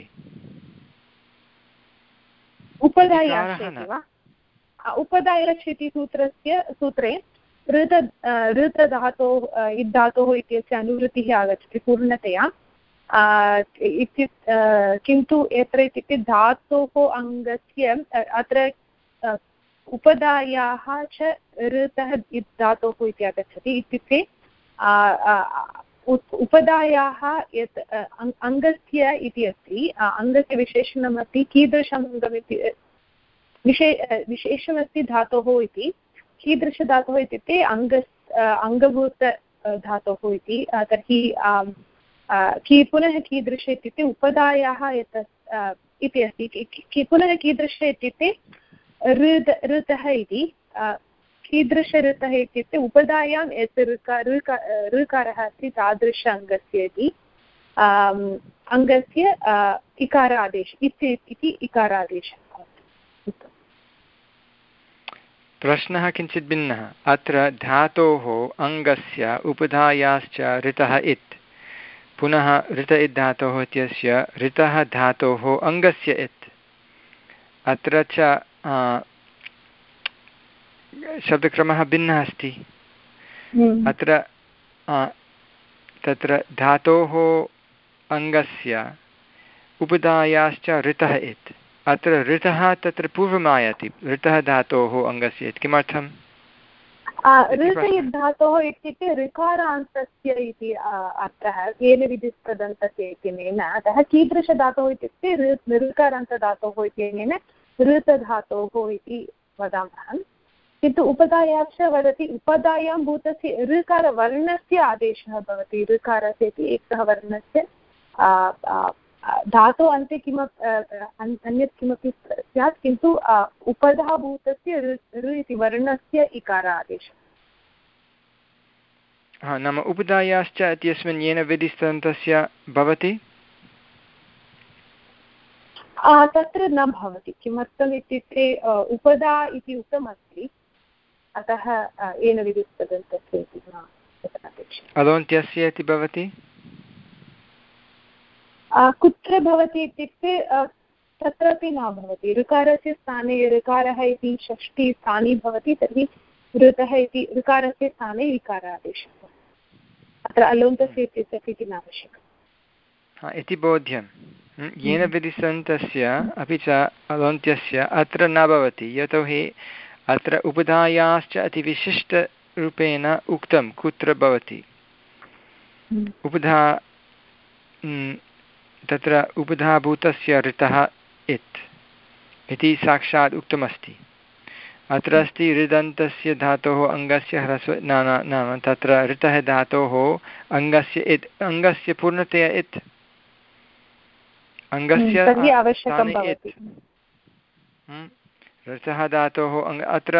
उपधायाश्च इति वा उपधायाश्च इति सूत्रस्य सूत्रे ऋत ऋतधातोः इद्धातोः इत्यस्य अनुवृत्तिः आगच्छति पूर्णतया इत्युक्ते किन्तु यत्र इत्युक्ते धातोः अङ्गस्य अत्र उपधायाः च ऋतः इद्धातोः इति आगच्छति इत्युक्ते उपधायाः यत् अङ्गस्य इति अस्ति अङ्गस्य विशेषणमस्ति कीदृशम् अङ्गमिति विशे विशेषमस्ति धातोः इति कीदृशधातोः इत्युक्ते अङ्ग अङ्गभूत धातोः इति तर्हि की पुनः कीदृश इत्युक्ते उपधायाः यत् इति अस्ति पुनः कीदृश इत्युक्ते ऋत ऋतः इति कीदृश ऋतः इत्युक्ते उपधायां यत् ऋकार ऋकारः अस्ति तादृश अङ्गस्य इति अङ्गस्य इकारादेशः इति इकारादेशः। प्रश्नः किञ्चित् भिन्नः अत्र धातोः अङ्गस्य उपधायाश्च ऋतः इत् पुनः ऋत इद्धातोः इत्यस्य ऋतः धातोः अङ्गस्य इत् अत्र च शब्दक्रमः भिन्नः अस्ति अत्र तत्र धातोः अङ्गस्य उपधायाश्च ऋतः इत् अत्र ऋतः तत्र पूर्वम् आयाति ऋतः धातोः अङ्गस्य इत् किमर्थम् ऋत धातोः इत्युक्ते ऋकारान्तस्य इति अर्थः येन विधिस्तदन्तस्य इत्यनेन अतः कीदृशधातोः इत्युक्ते ऋकारान्तधातोः इत्यनेन ऋतधातोः इति वदामः किन्तु उपधायाश्च वदति उपधायां भूतस्य ऋकारवर्णस्य आदेशः भवति ऋकारस्य इति एकः वर्णस्य धातोः अन्ते किमपि अन्यत् किमपि स्यात् किन्तु उपधाभूतस्य ऋ इति वर्णस्य इकार आदेशः। हा नाम उपधायाश्च इत्यस्मिन् येन विधिस्तदन्तस्य भवति तत्र न भवति किमर्थम् इत्युक्ते उपधा इति उक्तमस्ति अतः येन विधिस्तदन्तस्य इति न अपेक्षितम्। अलोन्त्यस्य इति भवति कुत्र भवति इत्युक्ते तत्रापि न भवति ऋकारस्य स्थाने ऋकारः इति षष्ठी स्थाने भवति तर्हि ऋतः इति ऋकारस्य स्थाने ऋकारादेशः अत्र अलोन्तस्य इत्यस्य इति न आवश्यकम् इति बोध्यं येन विधिस्तदन्तस्य अपि च अलोन्त्यस्य अत्र न भवति यतोहि अत्र उपधायाश्च अतिविशिष्टरूपेण उक्तं कुत्र भवति उपधा तत्र उपधाभूतस्य ऋतः इत् इति साक्षात् उक्तमस्ति अत्र अस्ति ऋदन्तस्य धातोः अङ्गस्य ह्रस्व न नाम तत्र ऋतः धातोः अङ्गस्य इत् अङ्गस्य पूर्णतया इत् अङ्गस्य ऋतः धातोः अङ्ग अत्र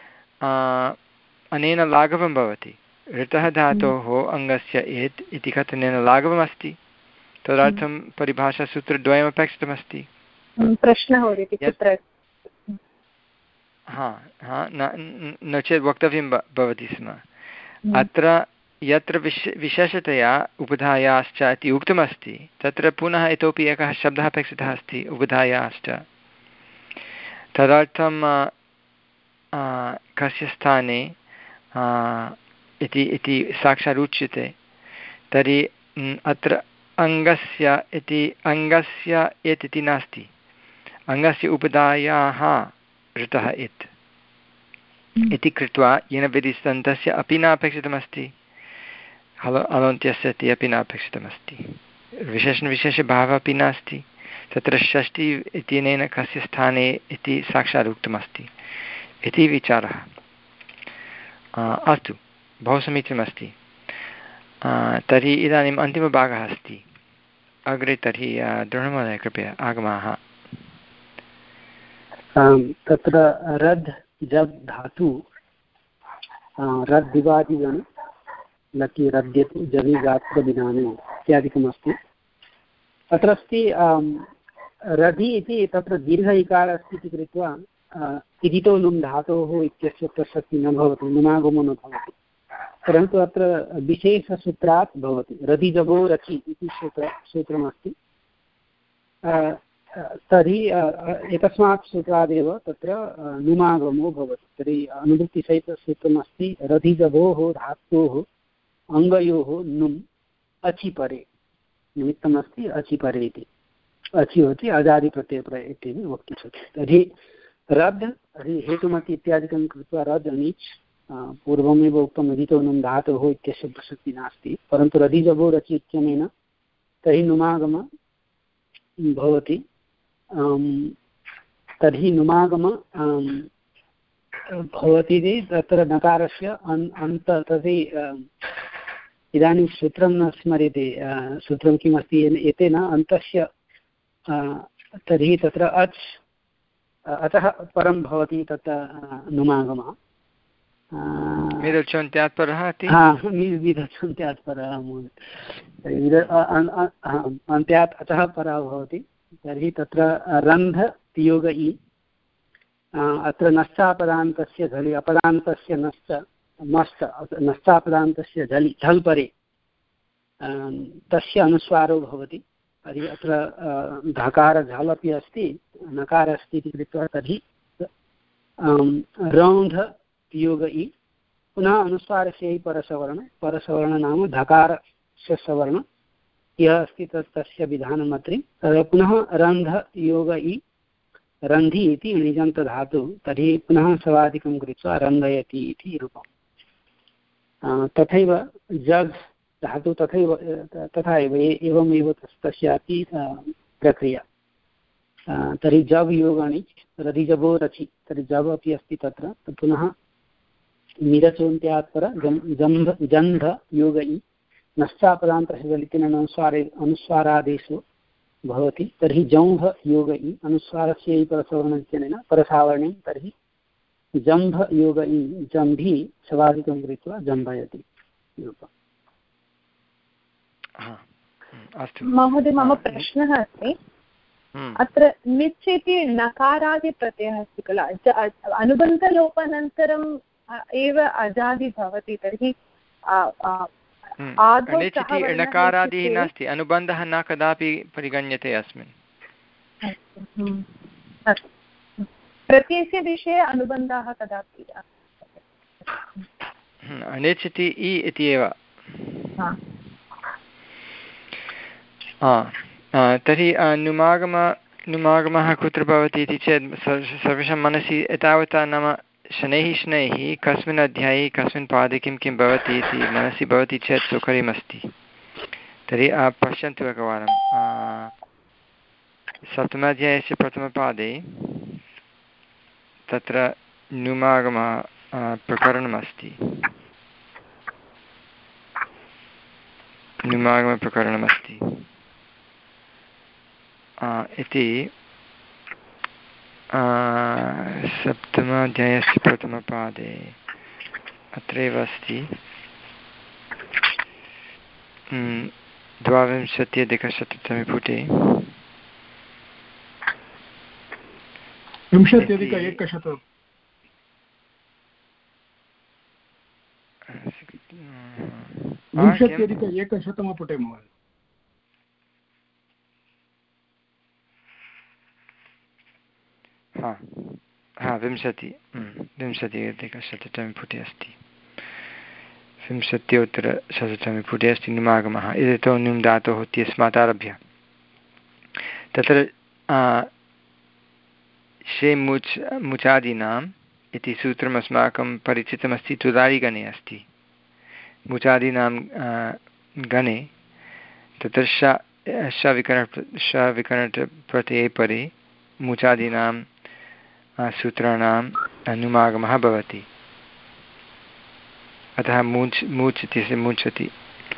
अनेन लाघवं भवति ऋतः धातोः अङ्गस्य इत् इति कथनेन लाघवमस्ति तदर्थं परिभाषासूत्रद्वयमपेक्षितमस्ति। प्रश्नः वदति कुत्र हा हा न चेत् वक्तव्यं भवति स्म अत्र यत्र विश विशेषतया उपधायाश्च इति उक्तमस्ति तत्र पुनः इतोपि एकः शब्दः अपेक्षितः अस्ति उपधायाश्च। तदर्थं कस्य स्थाने इति इति साक्षात् उच्यते। तर्हि अत्र अङ्गस्य इति अङ्गस्य एत् इति नास्ति, अङ्गस्य उपधायाः ऋतः इत् इति कृत्वा येन विधिस्तन्तस्य अपि न अपेक्षितमस्ति, हल अलोन्त्यस्य इति अपि न अपेक्षितमस्ति, विशेषणविशेषभावः अपि नास्ति। तत्र षष्ठी इत्यनेन कस्य स्थाने इति साक्षात् उक्तमस्ति इति विचारः। अस्तु, बहु समीचीनमस्ति। तर्हि इदानीम् अन्तिमभागः अस्ति अग्रे। तर्हि द्रोणमहोदय कृपया आगमाः। तत्र रद् जब् धातु रद् दिवादिगण लकि रद्यतु जवि गात्रविधाने इत्यादिकमस्ति। तत्र अस्ति रधि इति तत्र दीर्घ इकार अस्ति इति कृत्वा इदितो नुम् धातोः इत्यस्य प्रसक्तिः न भवति, नुमागमो न भवति, परन्तु अत्र विशेषसूत्रात् भवति। रधि जगो रचि इति सूत्र सूत्रमस्ति। तर्हि एतस्मात् सूत्रादेव तत्र नुमागमो भवति। तर्हि अनुवृत्तिसहितसूत्रमस्ति रधिजभोः धातोः अङ्गयोः नुम् अचिपरे, निमित्तमस्ति अचिपरे इति, अचि भवति अजादिप्रत्ययः इति वक्तुं शक्यते। तर्हि रद् तर्हि हेतुमति इत्यादिकं कृत्वा रद् अनिच् पूर्वमेव उक्तम् अजितो नुम् धातोः इत्यस्य प्रसक्तिः नास्ति, परन्तु रधिजभो रचि इत्यनेन तर्हि नुमागम भवति। तर्हि नुमागम भवति चेत् तत्र नकारस्य अन् अन्त तर्हि इदानीं सूत्रं न स्मर्यते, सूत्रं किमस्ति एतेन अन्तस्य तर्हि तत्र अच् अतः परं भवति तत् नुमागमः। मिदच्छन्त्यात् परः मिदच्छन्त्यात् परः अन्त्यात् अतः परः भवति। तर्हि तत्र रन्ध तियोग इ अत्र नश्चापदान्तस्य झलि अपदान्तस्य नश्च मश्च नश्चापदान्तस्य झलि झल् परे तस्य अनुस्वारो भवति। तर्हि अत्र धकार झल् अपि अस्ति, नकार अस्ति इति कृत्वा तर्हि रौन्ध तियोग इ पुनः अनुस्वारस्य हि परसवर्ण, परसवर्ण नाम धकारस्य सवर्ण यः अस्ति तत् तस्य विधानम् अत्र। तदा पुनः रन्ध योग इ रन्धि इति णिजन्तधातु, तर्हि पुनः सवादिकं कृत्वा रन्धयति इति रूपम्। तथैव जग् धातु तथैव तथा एव एवमेव तस्यापि प्रक्रिया। तर्हि जब् योगणिच् रधिजभो रचि, तर्हि जब् अपि अस्ति तत्र, पुनः मिरचोन्त्यात् पर जम्भ जन्ध योग इ नश्चापदान्तस्य जलितेन अनुस्वारे अनुस्वारादेशो भवति। तर्हि जौंभ योग इ अनुस्वारस्य इ परसवर्णेन परसावर्णेन तर्हि जम्भ योग इ जम्भि सवादिकं कृत्वा जम्भयति। महोदय, मम प्रश्नः अस्ति, अत्र निच् इति नकारादिप्रत्ययः अस्ति खलु, अनुबन्धलोपानन्तरम् एव अजादि भवति, तर्हि णकारादिः नास्ति, अनुबन्धः न कदापि परिगण्यते अस्मिन्। प्रत्ययस्य विषये अनुबन्धः कदापि अनिच्छति इ इति एव। तर्हि नुमागम नुमागमः कुत्र भवति इति चेत् सर्वेषां मनसि एतावता नाम शनैः शनैः कस्मिन् अध्याये कस्मिन् पादे किं किं भवति इति मनसि भवति चेत् सौकर्यमस्ति। तर्हि पश्यन्तु एकवारं सप्तमाध्यायस्य प्रथमपादे तत्र नुमागमः प्रकरणमस्ति, नुमागमप्रकरणमस्ति इति सप्तमाध्यायस्य प्रथमपादे अत्रैव अस्ति। द्वाविंशत्यधिकशततमे पुटे विंशत्यधिक एकशतं विंशत्यधिक एकशतमपुटे महोदय। हा हा विंशति विंशत्यधिकशततमे पुटे अस्ति, विंशत्योत्तरशततमे पुटे अस्ति नुमागमः इदतो नुं धातोः इत्यस्मात् आरभ्य। तत्र शे मुच् मुचादीनाम् इति सूत्रम् अस्माकं परिचितमस्ति, तुदादिगणे अस्ति। मुचादीनां गणे तत्र श शविकरण शविकरणप्रत्यये परे मुचादीनां सूत्राणां नुमागमः भवति। अतः मूच् मूच् इत्यस्य मुञ्चति।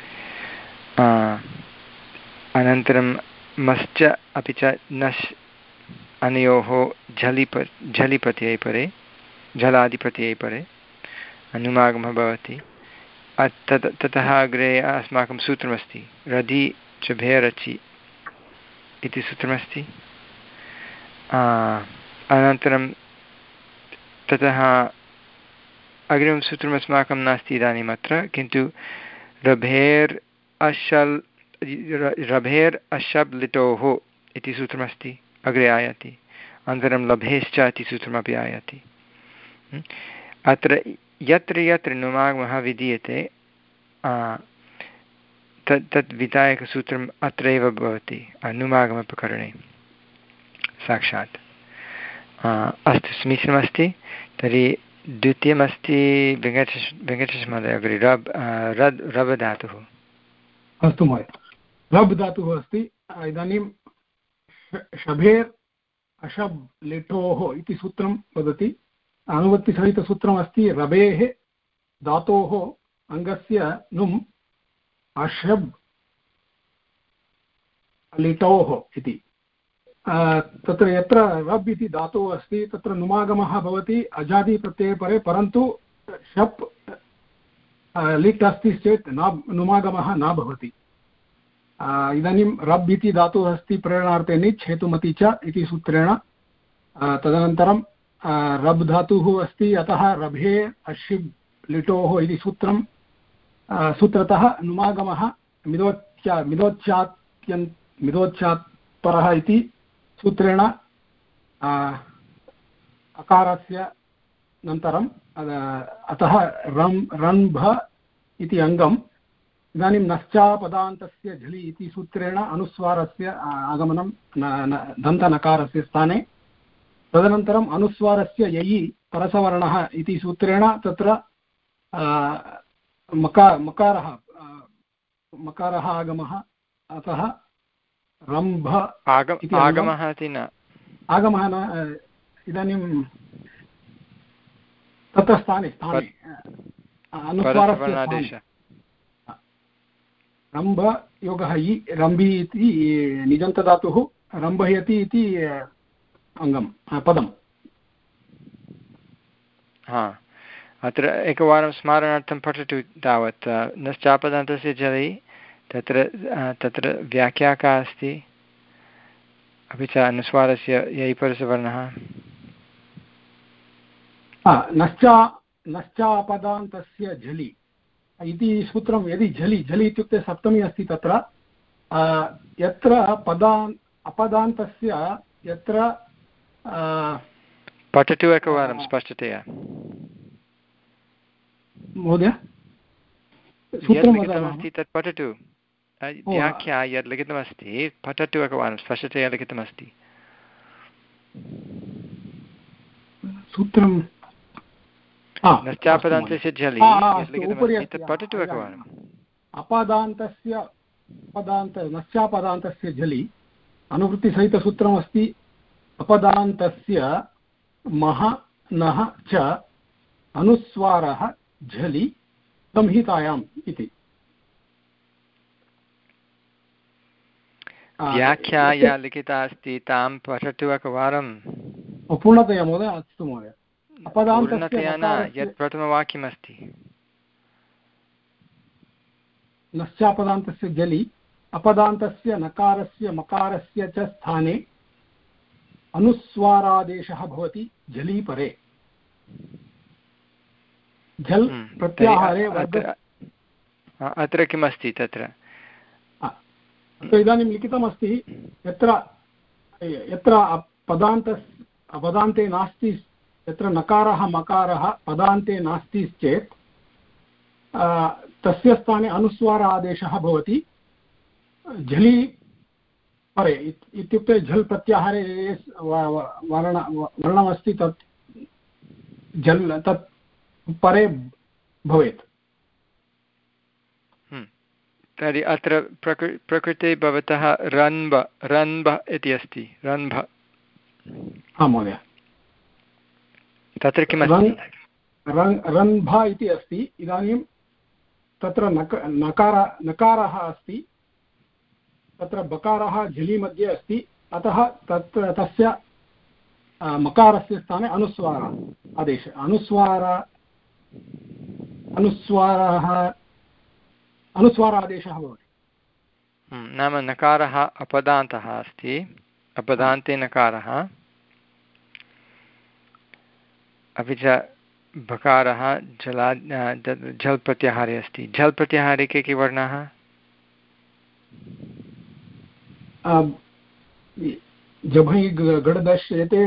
अनन्तरं मश्च अपि च नश् अनयोः झलिप झलिप्रत्यये परे झलादिप्रत्यये परे अनुमागमः भवति। तत् ततः अग्रे अस्माकं सूत्रमस्ति रधि च भेरचि इति सूत्रमस्ति। अनन्तरं ततः अग्रिमं सूत्रम् अस्माकं नास्ति इदानीम् अत्र, किन्तु रभेर् अशल् रभेर् अशब् लिटोः इति सूत्रमस्ति, अग्रे आयाति। अनन्तरं लभेश्च इति सूत्रमपि आयाति। अत्र यत्र यत्र नुमागमः विधीयते तत् तत् विधायकसूत्रम् अत्रैव भवति नुमागमप्रकरणे साक्षात्। अस्तु, समीचीनमस्ति। तर्हि द्वितीयमस्ति वेङ्कटेश वेङ्कटेशमहोदय अग्रे रब् रद् रब् धातुः। अस्तु महोदय, रब् धातुः अस्ति। इदानीं शभेर् अशब् लिटोः इति सूत्रं वदति। अनुवृत्तिसहितसूत्रमस्ति रबेः धातोः अङ्गस्य नुम् अशब् लिटोः इति। तत्र यत्र रब् इति धातुः अस्ति तत्र नुमागमः भवति अजादिप्रत्यये परे, परन्तु शप् लिट् अस्ति चेत् न नुमागमः न भवति। इदानीं रब् इति धातुः अस्ति प्रेरणार्थे निच् हेतुमति च इति सूत्रेण। तदनन्तरं रब् धातुः अस्ति, अतः रभे अशिब् लिटोः इति सूत्रं सूत्रतः नुमागमः मिदोच्चा मिदोच्चात्यन् मिदोच्चात्परः इति सूत्रेण अकारस्य अनन्तरं अतः रम् रन्भ इति अङ्गम्। इदानीं नश्चापदान्तस्य झलि इति सूत्रेण अनुस्वारस्य आगमनं दन्तनकारस्य स्थाने। तदनन्तरम् अनुस्वारस्य ययि परसवर्णः इति सूत्रेण तत्र मका मकारः मकारः आगमः। अतः रम्भ आगमः इति न आगमः न इदानीं तत्र स्थाने स्थाने अनुस्वारस्य रम्भ योगः इ रम्भि इति निजन्तधातुः रम्भयति इति अङ्गं पदम्। हा, अत्र एकवारं स्मारणार्थं पठतु तावत्। नश्चापदान्तस्य जलि तत्र तत्र व्याख्या का अस्ति, अपि च अनुस्वारस्य यै परसवर्णः। नश्चा नश्चापदान्तस्य झलि इति सूत्रं। यदि झलि झलि इत्युक्ते सप्तमी अस्ति तत्र यत्र पदान् अपदान्तस्य यत्र पठतु एकवारं स्पष्टतया महोदय। लिखितमस्ति तत् पठतु, व्याख्या यद् लिखितमस्ति पठतु एकवारं, स्पष्टतया लिखितमस्ति सूत्रं। नश्चापदान्तस्य झलि लिखितमस्ति, पठतु एकवारम्। अपादान्तस्य अपदान्त नश्चापदान्तस्य झलि अनुवृत्तिसहितसूत्रमस्ति अपदान्तस्य मह नः च अनुस्वारः झलि संहितायाम् इति। व्याख्या या लिखिता अस्ति तां पठतु एकवारं पूर्णतया महोदय। अस्तु महोदय। पूर्णतया न, यत् प्रथमवाक्यमस्ति नश्चापदान्तस्य जलि अपदान्तस्य नकारस्य मकारस्य च स्थाने अनुस्वारादेशः भवति झलि परे। झल् प्रत्याहारे अत्र किमस्ति तत्र इदानीं लिखितमस्ति यत्र यत्र पदान्त पदान्ते नास्ति यत्र नकारः मकारः पदान्ते नास्ति चेत् तस्य स्थाने अनुस्वार आदेशः भवति झलि परे इत्युक्ते झल् प्रत्याहारे वर्ण वर्णमस्ति तत् झल् तत् परे भवेत्। तर्हि अत्र प्रकृ प्रकृते भवतः रन्भ रन्भ इति अस्ति रन्भ। आं महोदय तत्र किमस्ति रन्भ इति अस्ति। इदानीं तत्र नक नकार नकारः अस्ति तत्र बकारः झलि मध्ये अस्ति अतः तत्र तस्य मकारस्य स्थाने अनुस्वार आदेश अनुस्वार अनुस्वारः अनुस्वारादेशः भवति। नाम नकारः अपदान्तः अस्ति अपदान्ते नकारः अपि च बकारः जला झल् प्रत्याहारे अस्ति। झल् प्रत्याहारे के के वर्णाः जभै गडदश् एते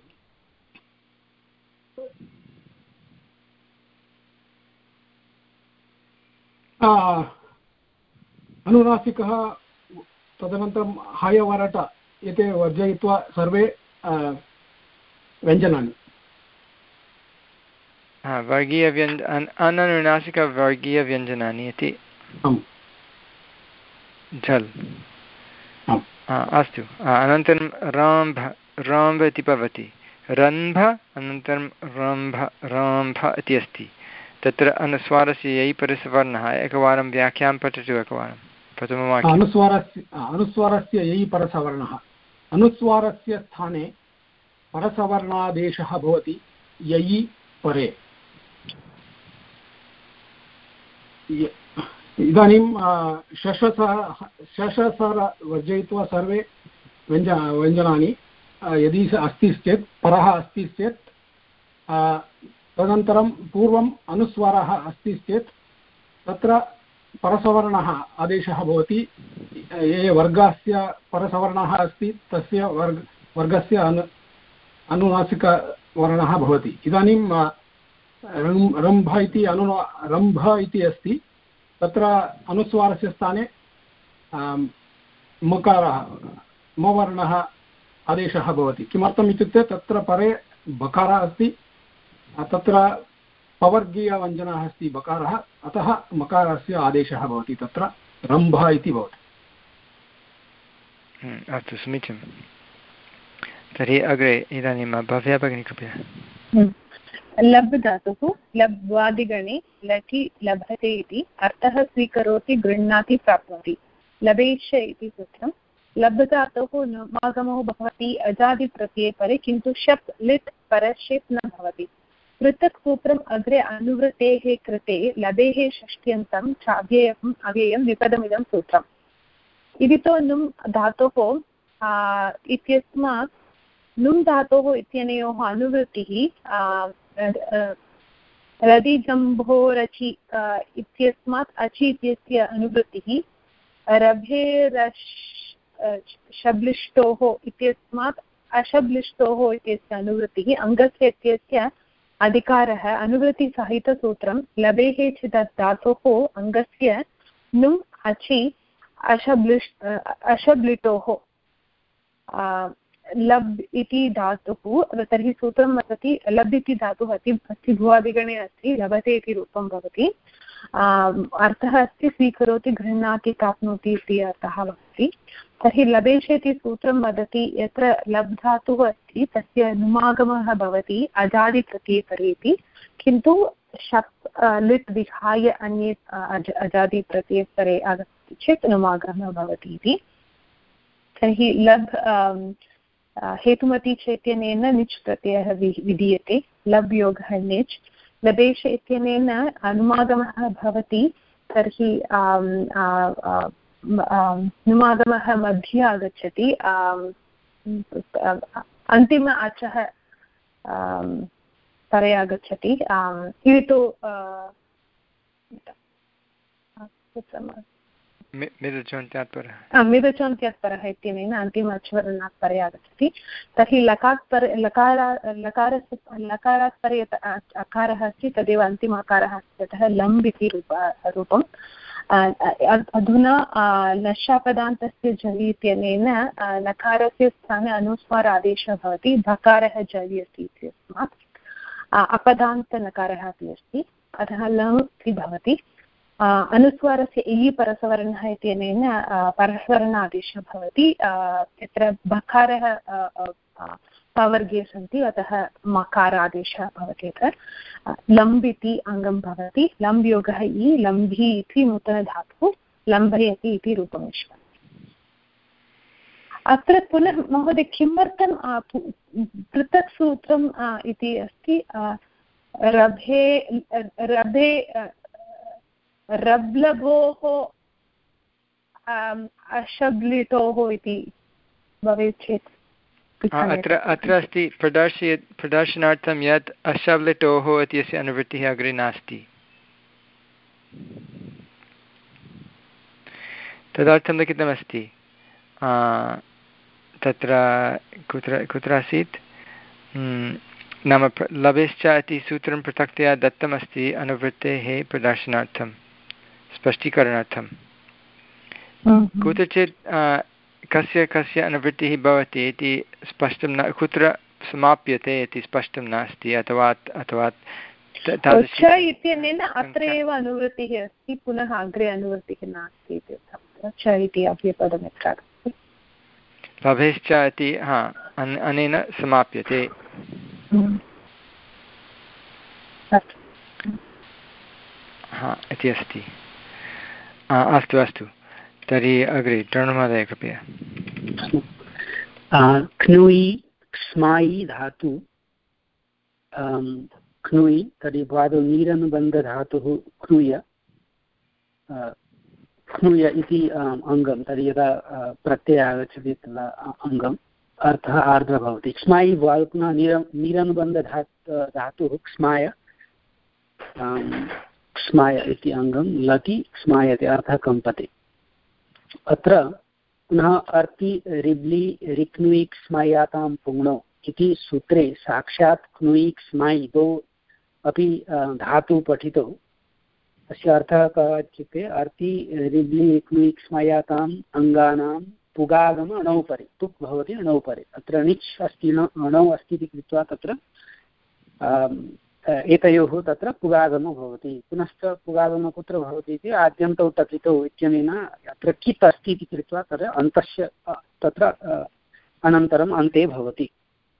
अनुनासिकः तदनन्तरं हायवरट एते वर्जयित्वा सर्वे व्यञ्जनानि वर्गीयव्यञ्ज अननुनासिकवर्गीयव्यञ्जनानि इति झल् अस्तु। अनन्तरं रम्भ रम्भ इति भवति रन्भ अनन्तरं रम्भ रम्भ इति अस्ति। तत्र अनुस्वारस्य यै परसवर्णः एकवारं व्याख्यां पठतु एकवारं प्रथमवाक्यम्। अनुस्वारस्य अनुस्वारस्य यै परसवर्णः अनुस्वारस्य स्थाने परसवर्णादेशः भवति यै परे। इदानीं शशसर शशसर वर्जयित्वा सर्वे व्यञ्ज व्यञ्जनानि यदि अस्ति चेत् परः अस्ति चेत् तदनन्तरं पूर्वम् अनुस्वारः अस्ति चेत् तत्र परसवर्णः आदेशः भवति। ये वर्गस्य परसवर्णः अस्ति तस्य वर्ग वर्गस्य अनु अनुनासिकवर्णः भवति। इदानीं रम्भ इति अनु रम्भ इति अस्ति तत्र अनुस्वारस्य स्थाने मकारः मवर्णः आदेशः भवति। किमर्थम् इत्युक्ते तत्र परे बकारः अस्ति तत्र पवर्गीयव्यञ्जनः अस्ति बकारः अतः मकारस्य आदेशः भवति तत्र रम्भ इति भवति। अस्तु समीचीनं। तर्हि अग्रे इदानीं भव्या भगिनी कृपया। लब् धातुः लब्वादिगणे लटि लभते इति अर्थः स्वीकरोति गृह्णाति प्राप्नोति लभेश इति सूत्रं। लब् धातुः नुमागमो भवति अजादिप्रत्यये परे किन्तु शप् लिट् परशेप् न भवति। पृथक् सूत्रम् अग्रे अनुवृत्तेः कृते लभेः षष्ट्यन्तं चाव्ययम् अव्ययं विपदमिदं सूत्रम्। इदितो नुम् धातोः इत्यस्मात् नुम् धातोः इत्यनयोः अनुवृत्तिः रदिजम्भोरचि इत्यस्मात् अचि इत्यस्य अनुवृत्तिः रभेरश् शब्लिष्टोः इत्यस्मात् अशब्लिष्टोः इत्यस्य अनुवृत्तिः अङ्गस्य इत्यस्य अधिकारः अनुवृत्तिसहितसूत्रं लभेः च धातोः अङ्गस्य नुम् अचि अशब्लिष् अशब्लिटोः लब् इति धातुः तर्हि सूत्रं वदति लब् इति धातुः अति अस्ति भुवादिगणे अस्ति लभते इति रूपं भवति। अर्थः अस्ति स्वीकरोति गृह्णाति प्राप्नोति इति अर्थः भवति। तर्हि लभेश इति सूत्रं वदति यत्र लब् धातुः अस्ति तस्य नुमागमः भवति अजादिप्रत्यये परे इति किन्तु शप् लिट् विहाय अन्ये अजादिप्रत्यये परे आगच्छति चेत् नुमागमः भवति इति। तर्हि लब् हेतुमति चैत्यनेन निच् प्रत्ययः विधीयते लब् योगः निच् लभेश इत्यनेन अनुमागमः भवति तर्हि नुमागमः मध्ये आगच्छति अन्तिम अचः परे आगच्छति इतु मिदचोन्त्यात् परः मिदचोन्त्यात् परः इत्यनेन अन्तिम अच्वर्णात् परे आगच्छति। तर्हि लकात् परे लकार लकारस्य लकारात् परे यत् अकारः अस्ति तदेव अन्तिम अकारः अस्ति, अतः लम्ब् इति रूप रूपम्। अधुना लशापदान्तस्य जलि इत्यनेन लकारस्य स्थाने अनुस्वार आदेशः भवति, धकारः जलि अस्ति इत्यस्मात् अपदान्तनकारः अपि अस्ति, अतः लम् इति भवति। अनुस्वारस्य इ परसवर्णः इत्यनेन परसवर्णादेशः भवति। यत्र बकारः पवर्गे सन्ति अतः मकारादेशः भवति। अत्र लम्ब् इति अङ्गं भवति। लम्ब् योगः इ, लम्भी इति नूतनधातुः, लम्भयति इति रूपमिष्टम्। अत्र पुनः महोदय किमर्थं पृथक् सूत्रम् इति अस्ति? रभे रभे रब्लभोः अशब्लिटोः इति भवेत् चेत् अत्र अत्र अस्ति प्रदर्शय प्रदर्शनार्थं यत् अशब्लिटोः इत्यस्य अनुवृत्तिः अग्रे नास्ति, तदर्थं लिखितमस्ति। तत्र कुत्र कुत्र आसीत् नाम लभेश्च इति सूत्रं पृथक्तया दत्तमस्ति अनुवृत्तेः प्रदर्शनार्थं, स्पष्टीकरणार्थं। कुत्रचित् कस्य कस्य अनुवृत्तिः भवति इति स्पष्टं न, कुत्र समाप्यते इति स्पष्टं नास्ति, अथवा अथवा इत्यनेन अत्र एव अनुवृत्तिः अस्ति, पुनः अग्रे अनुवृत्तिः नास्ति इति च इति अव्यपदमित्र अस्ति। लभेश्च इति हा अनेन समाप्यते। हा इति अस्ति। अस्तु अस्तु, तर्हि अग्रे तरुणमहोदय कृपया। क्नुयि क्ष्मायि धातु क्नुयि, तर्हि द्वादौ नीरनुबन्धधातुः क्नुय क्नुय इति अङ्गं, तर्हि यदा प्रत्ययः आगच्छति तदा अङ्गम् अर्थः आर्द्रः भवति। क्ष्मायि पुनः नीर नीरनुबन्धधा धातुः क्ष्माय क्ष्माय इति अङ्गं लति क्ष्मायते, अर्थः कम्पते। अत्र पुनः अर्ति रिब्लि रिक्नुयि क्ष्मायातां पुङ्णौ इति सूत्रे साक्षात् क्नुयि क्ष्मायि द्वौ अपि धातुः पठितौ। अस्य अर्थः कः इत्युक्ते अर्ति रिब्लि रिक्नुयि क्ष्मायाताम् अङ्गानां पुगागम अणौपरि, तुक् भवति अणौपरि। अत्र णिच् अस्ति, अणौ अस्ति इति कृत्वा तत्र एतयोः तत्र पुगागमो भवति। पुनश्च पुगागमः कुत्र भवति इति आद्यन्तौ टकितौ इत्यनेन अत्र कित् अस्ति इति कृत्वा तत्र अन्तस्य तत्र अनन्तरम् अन्ते भवति।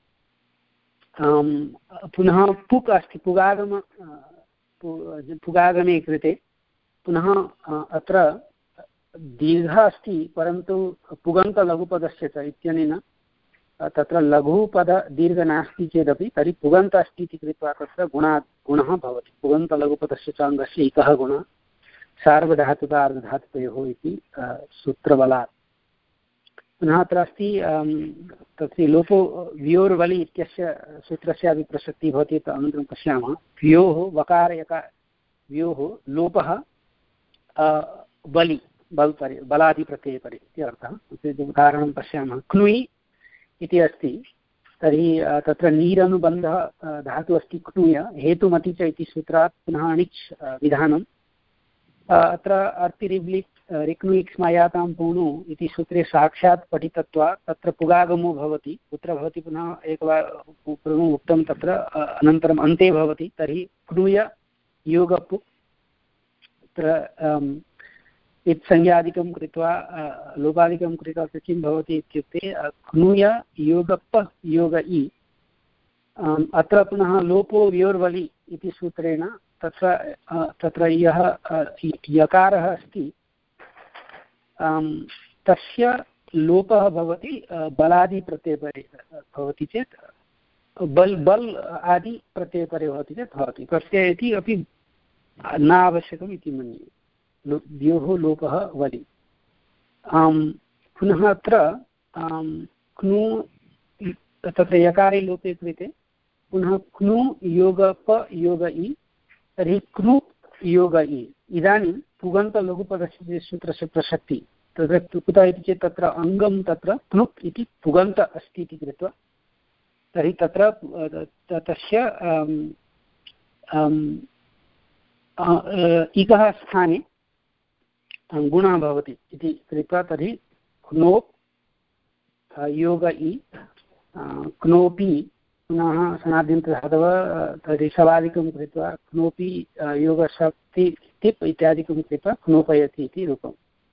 पुनः पुक् अस्ति, पुगागम पुगागमे कृते पुनः अत्र दीर्घः अस्ति, परन्तु पुगन्तलघुपदस्य च इत्यनेन तत्र लघुपद दीर्घ नास्ति चेदपि तर्हि पुगन्त अस्ति इति कृत्वा तत्र गुणा गुणः भवति। पुगन्तलघुपदस्य च अङ्गस्य एकः गुणः सार्वधातुकार्धधातुकयोः इति सूत्रबलात्। पुनः अत्र अस्ति तस्य लोपो व्योर्वलि इत्यस्य सूत्रस्यापि प्रसक्तिः भवति, अनन्तरं पश्यामः। व्योः वकार यकार व्योः लोपः बलि बल् परि बलादिप्रत्यये परि इति अर्थः। उदाहरणं पश्यामः। क्नुयि इति अस्ति, तर्हि तत्र नीरनुबन्धः धातुः अस्ति क्नुय, हेतुमति च इति सूत्रात् पुनः अणिच् विधानम्। अत्र अर्तिरिब्लि रिक्नुयि क्ष्मायातां पूणु इति सूत्रे साक्षात् पठितत्वात् तत्र पुगागमो भवति। कुत्र भवति पुनः एकवारं पूर्वम् उक्तं, तत्र अनन्तरम् अन्ते भवति। तर्हि क्नुय योगपु तत्र इत्संज्ञादिकं कृत्वा लोपादिकं कृत्वा किं भवति इत्युक्ते क्नुय योगप्प योग इ। अत्र पुनः लोपो व्योर्वलि इति सूत्रेण तत्र तत्र यः यकारः अस्ति तस्य लोपः भवति बलादिप्रत्ययपरे भवति चेत् बल् बल् आदि प्रत्ययपरे भवति चेत् भवति। प्रत्यय इति अपि न आवश्यकम् इति मन्ये। व्योः लोपः वलि। पुनः अत्र क्नु तत्र यकारे लोपे कृते पुनः क्नु योगप योग इ तर्हि क्नु योग इ इदानीं पुगन्तलघुपदस्य सूत्रस्य प्रसक्तिः तत्र कुतः इति चेत् तत्र अङ्गं तत्र क्नुप् इति पुगन्त अस्ति इति कृत्वा तर्हि तत्र तस्य इकः स्थाने गुणः भवति इति कृत्वा तर्हि क्नोप् योग इ क्नोपि पुनः सनाद्यन्तधातवः तर्हि शवादिकं कृत्वा क्नोपि योगशक्ति तिप् इत्यादिकं कृत्वा क्नोपयति इति रूपम्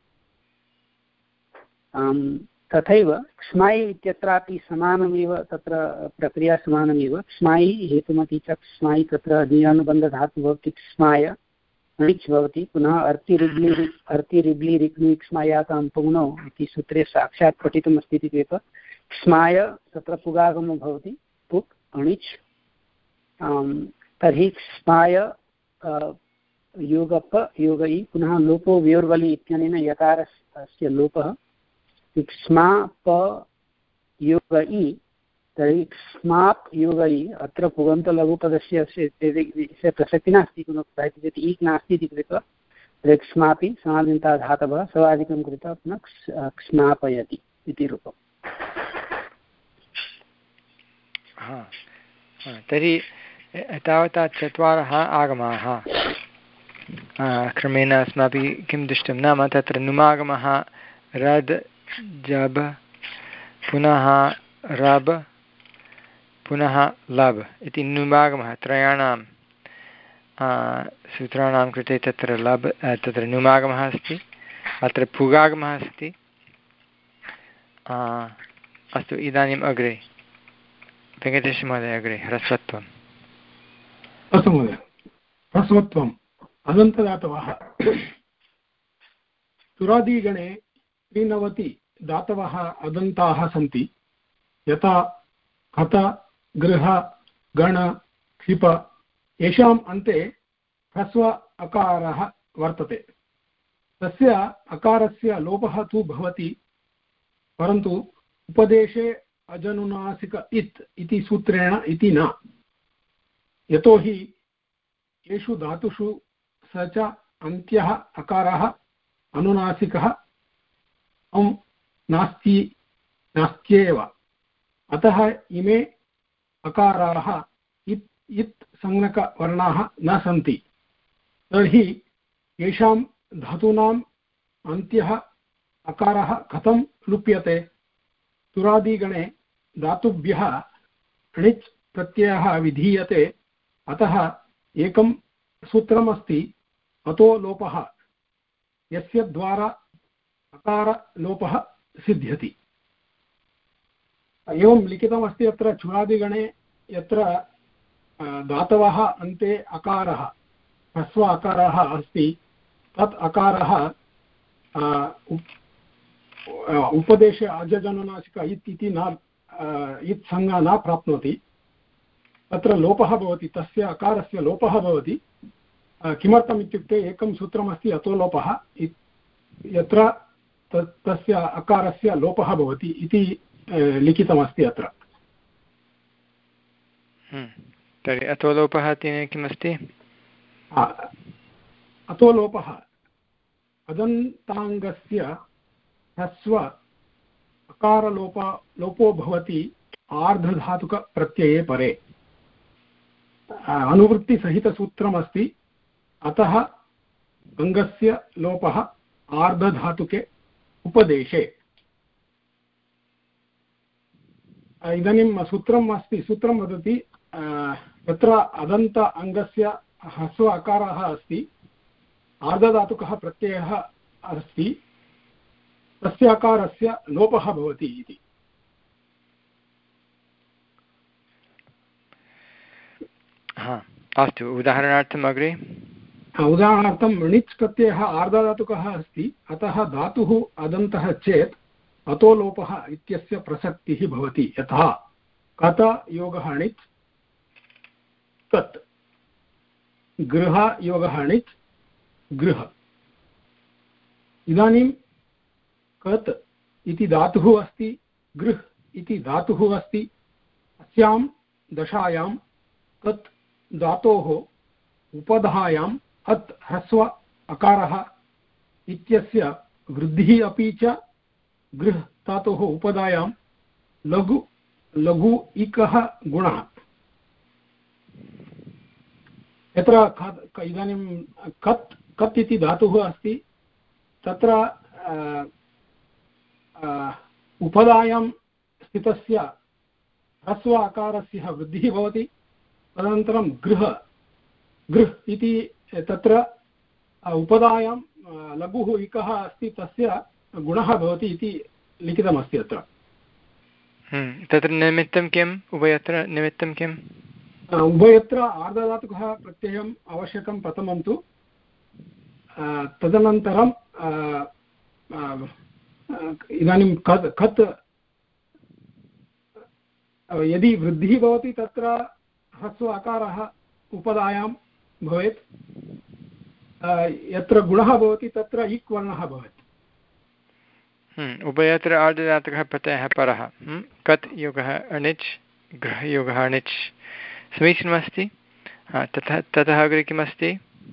तथैव क्ष्मायि इत्यत्रापि समानमेव तत्र प्रक्रिया समानमेव क्ष्मायि हेतुमति च क्ष्मायि तत्र नियानुबन्धधातुः भवति क्ष्माय णिच् भवति पुनः अर्तिरिब्लि अर्तिरिब्लि ऋग्नि क्ष्मायातां पुनौ इति सूत्रे साक्षात् पठितमस्ति इति कृत्वा क्ष्माय तत्र पुगागमो भवति पुक् अणिच् तर्हि क्ष्माय योगप योगै पुनः लोपो व्योर्वलि इत्यनेन यकारस्य लोपः क्ष्मा प योग इ तर्हि क्ष्माप् योग इ अत्र पुगन्तलघुपदस्य प्रसक्तिः नास्ति पुनः चेत् ईक् नास्ति इति कृत्वा तर्हि क्ष्मापि समादिन्ता धातवः सवादिकं कृत्वा पुनः क्ष्मापयति इति रूपम् तर्हि तावता चत्वारः आगमाः क्रमेण अस्माभिः किं दृष्टं नाम तत्र नुमागमः रद् जब् पुनः रब् पुनः लब् इति नुमागमः त्रयाणां सूत्राणां कृते तत्र लब् तत्र नुमागमः अस्ति अत्र पुगागमः अस्ति अस्तु इदानीम् अग्रे वेङ्कटेशमहोदय अग्रे ह्रस्वत्वम् अस्तु महोदय ह्रस्वत्वम् अदन्तदातवः तुरादिगणे त्रिनवति दातवः अदन्ताः सन्ति यथा हत गृह गण क्षिप येषाम् अन्ते ह्रस्व अकारः वर्तते तस्य अकारस्य लोपः तु भवति परन्तु उपदेशे अजनुनासिक इत् इति सूत्रेण इति न यतोहि येषु धातुषु स च अन्त्यः अकारः अनुनासिकः अं नास्ति नास्त्येव अतः इमे अकाराः इत् इत् संज्ञकवर्णाः न सन्ति तर्हि येषां धातूनाम् अन्त्यः अकारः कथं लुप्यते तुरादिगणे धातुभ्यः णिच् प्रत्ययः विधीयते अतः एकं सूत्रमस्ति अतो लोपः यस्य द्वारा अकारलोपः सिद्ध्यति एवं लिखितमस्ति अत्र चुरादिगणे यत्र धातवः अन्ते अकारः ह्रस्व अकारः अस्ति तत् अकारः उपदेशे अजजनुनासिक इत् इति न इत् संज्ञा न प्राप्नोति तत्र लोपः भवति तस्य अकारस्य लोपः भवति किमर्थम् इत्युक्ते एकं सूत्रमस्ति अतो लोपः यत्र तस्य अकारस्य लोपः भवति इति लिखितमस्ति अत्र तर्हि अतो लोपः तेन किमस्ति अतो लोपः अदन्ताङ्गस्य ह्रस्व अकारलोप लोपो भवति आर्धधातुकप्रत्यये परे अनुवृत्तिसहितसूत्रमस्ति अतः अङ्गस्य लोपः आर्धधातुके उपदेशे इदानीं सूत्रम् अस्ति सूत्रं वदति तत्र अदन्त अङ्गस्य ह्रस्व अकारः अस्ति आर्धधातुकः प्रत्ययः अस्ति तस्य अकारस्य लोपः भवति इति हा अस्तु उदाहरणार्थम् अग्रे उदाहरणार्थं णिच् प्रत्ययः आर्धधातुकः अस्ति अतः धातुः अदन्तः चेत् अतो लोपः इत्यस्य प्रसक्तिः भवति यथा कत योगः णिच् कत् गृह योगः णिच् गृह इदानीं कत् इति धातुः अस्ति गृह इति धातुः अस्ति अस्यां दशायां तत् धातोः उपधायाम् अत् ह्रस्व अकारः इत्यस्य वृद्धिः अपि च गृह् धातोः उपधायां लघु लघु इकः गुणः। यत्र इदानीं कत् कत् इति धातुः अस्ति तत्र उपधायां स्थितस्य ह्रस्व अकारस्य वृद्धिः भवति। तदनन्तरं गृह गृह् इति तत्र उपधायां लघुः इकः अस्ति तस्य गुणः भवति इति लिखितमस्ति अत्र। तत्र निमित्तं किम् उभयत्र निमित्तं किम्? उभयत्र आर्धधातुकः प्रत्ययम् आवश्यकं प्रथमं तु। तदनन्तरं इदानीं कत् कत् यदि वृद्धिः भवति तत्र ह्रस्व अकारः उपधायां भवेत्। यत्र गुणः भवति तत्र इक् वर्णः भवेत्। उभयत्र आर्धधातुकः प्रत्ययः परः। कत् योगः अणिच् गृह योगः अणिच् समीचीनमस्ति। तथा ततः अग्रे किमस्ति?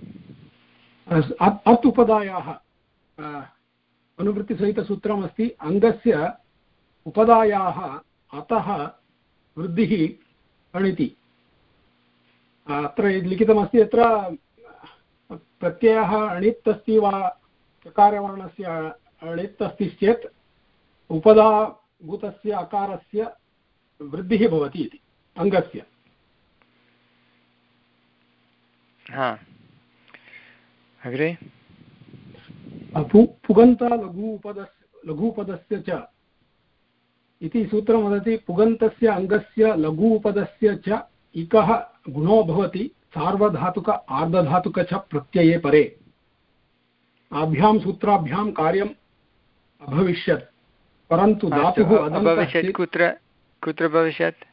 अत् उपधायाः अनुवृत्तिसहितसूत्रम् अस्ति। अङ्गस्य उपधायाः अतः वृद्धिः अणिति। अत्र लिखितमस्ति यत्र प्रत्ययः अणित् अस्ति वा चकारवर्णस्य अणित् अस्ति चेत् उपधाभूतस्य अकारस्य वृद्धिः भवति इति अङ्गस्य। हा अग्रे पुगन्त लघु उपदस्य लघुपदस्य च इति सूत्रं वदति। पुगन्तस्य अङ्गस्य लघु उपदस्य च इकः गुणो भवति सार्वधातुक आर्धधातुक च प्रत्यये परे। आभ्यां सूत्राभ्यां कार्यम् अभविष्यत् परन्तु धातुः अभविष्यत्। कुत्र कुत्र भविष्यत्?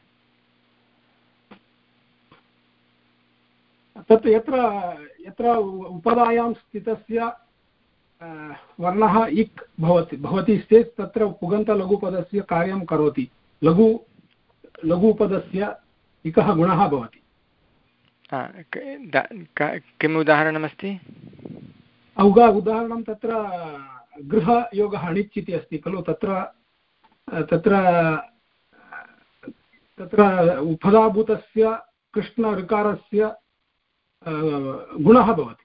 तत् यत्र यत्र उपधायां स्थितस्य वर्णः इक् भवति भवति चेत् तत्र पुगन्तलघुपदस्य कार्यं करोति। लघु लघुपदस्य इकः गुणः भवति। किम् उदाहरणमस्ति? उगा उदाहरणं तत्र गृहयोगः अणिच् इति अस्ति खलु। तत्र तत्र तत्र उपधाभूतस्य कृष्ण ऋकारस्य गुणः भवति।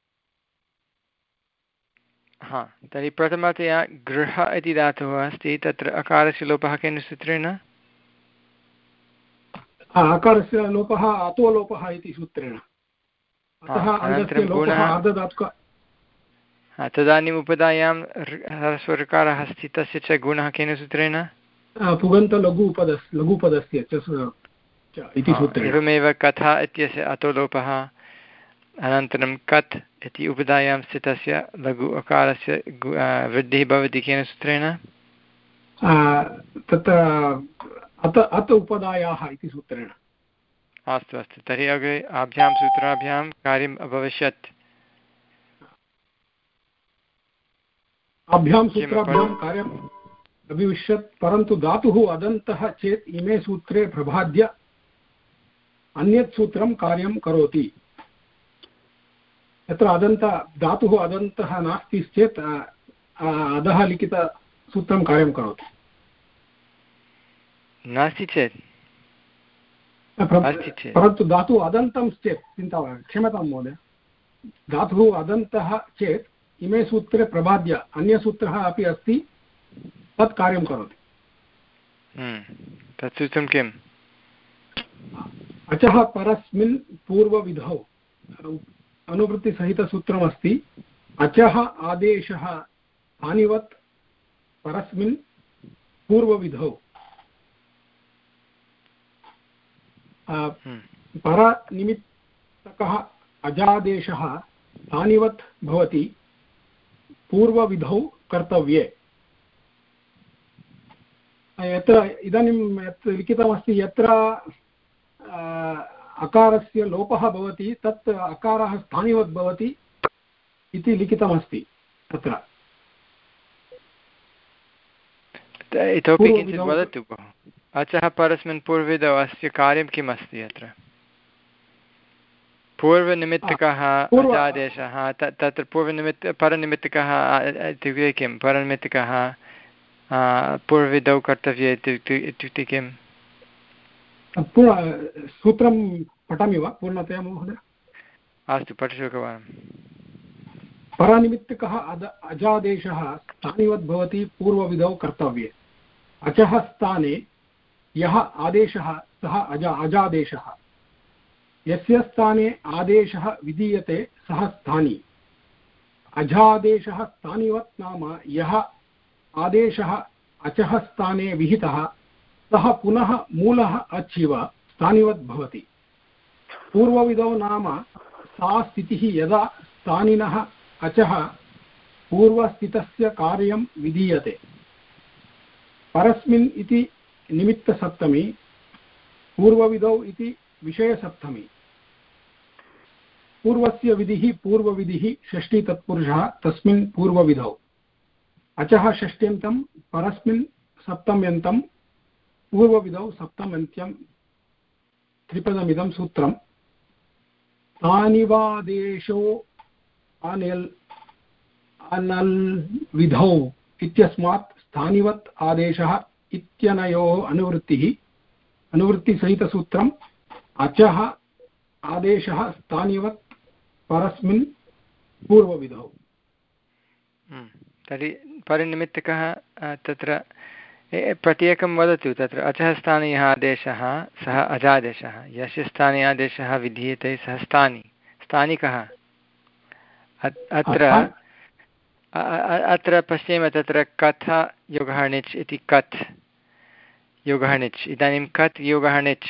हा तर्हि प्रथमतया गृह इति धातुः अस्ति। तत्र अकारस्य लोपः केन सूत्रेण? अकारस्य लोपः अतो लोपः इति सूत्रेण। अतः अङ्गस्य लोपः आर्धधातुक। तदानीम् उपधायां ह्रस्वऋकारः अस्ति तस्य च गुणः केन सूत्रेण? पुगन्तलघु उपदस् लघुपदस्य च इति सूत्रेण। एवमेव कथा इत्यस्य अतो लोपः। अनन्तरं कत् इति उपधायां स्थितस्य लघु अकारस्य वृद्धिः भवति केन सूत्रेण? तत्र अत अत उपधायाः इति सूत्रेण। अस्तु अस्तु तर्हि अग्रे आभ्यां सूत्राभ्यां कार्यम् अभविष्यत्। आभ्यां सूत्राभ्यां कार्यम् अभविष्यत् परन्तु धातुः अदन्तः चेत् इमे सूत्रे प्रभाद्य अन्यत् सूत्रं कार्यं करोति। यत्र अदन्त धातुः अदन्तः नास्ति चेत् अधः लिखितसूत्रं कार्यं करोति। नास्ति चेत् परन्तु धातुः अदन्तं चेत् चिन्ता क्षम्यतां महोदय। धातुः अदन्तः चेत् इमे सूत्रे प्रभाद्य अन्यसूत्रः अपि अस्ति तत् कार्यं करोति। तत् सूत्रं किम्? अचः परस्मिन् पूर्वविधौ अनुवृत्तिसहितसूत्रमस्ति। अचः आदेशः हानिवत् परस्मिन् पूर्वविधौ परनिमित्तकः अजादेशः हानिवत् भवति पूर्वविधौ कर्तव्ये। यत्र इदानीं यत् लिखितमस्ति यत्र अकारस्य लोपः भवति तत् अकारः स्थानिवत् भवति इति लिखितमस्ति तत्र। इतोपि किञ्चित् वदतु भोः। अचः परस्मिन् पूर्वविधौ अस्य कार्यं किम् अस्ति अत्र? पूर्वनिमित्तकः अजादेशः, तत्र पूर्वनिमित्त परनिमित्तकः इत्युक्ते किं? परनिमित्तकः पूर्वविधौ कर्तव्ये इत्युक्ते इत्युक्ते किम्? सूत्रं पठामि वा पूर्णतया महोदय? अस्तु, पठतु एकवारं। परनिमित्तकः अद अजादेशः स्थानिवत् भवति पूर्वविधौ कर्तव्ये। अचः स्थाने यः आदेशः सः अजा अजादेशः, यस्य स्थाने आदेशः विधीयते सः स्थानी। अजादेशः स्थानिवत् नाम यः आदेशः अचः स्थाने विहितः सः पुनः मूलः अचिव स्थानिवत् भवति। पूर्वविधौ नाम सा स्थितिः यदा स्थानिनः अचः पूर्वस्थितस्य कार्यं विधीयते। परस्मिन् इति निमित्तसप्तमी, पूर्वविधौ इति विषयसप्तमी। पूर्वस्य विधिः पूर्वविधिः षष्ठी तत्पुरुषः तस्मिन् पूर्वविधौ। अचः षष्ट्यन्तं परस्मिन् सप्तम्यन्तं पूर्वविधौ सप्तमन्त्यं त्रिपदमिदं सूत्रम्। तानिवादेशो अनिल् अनल् विधौ इत्यस्मात् स्थानिवत् आदेशः इत्यनयोः अनुवृत्तिः अनुवृत्तिसहितसूत्रम्। अचः आदेशः स्थानिवत् परस्मिन् पूर्वविधौ। तर्हि परिनिमित्तकः तत्र प्रत्येकं वदतु। तत्र अचः स्थाने यः आदेशः सः अजादेशः, यस्य स्थाने आदेशः विधीयते सः स्थानी। स्थानी कः? अत्र अत्र पश्येम, तत्र कथ योगः णिच् इति कथ् योगः णिच्। इदानीं कथ् योगः णिच्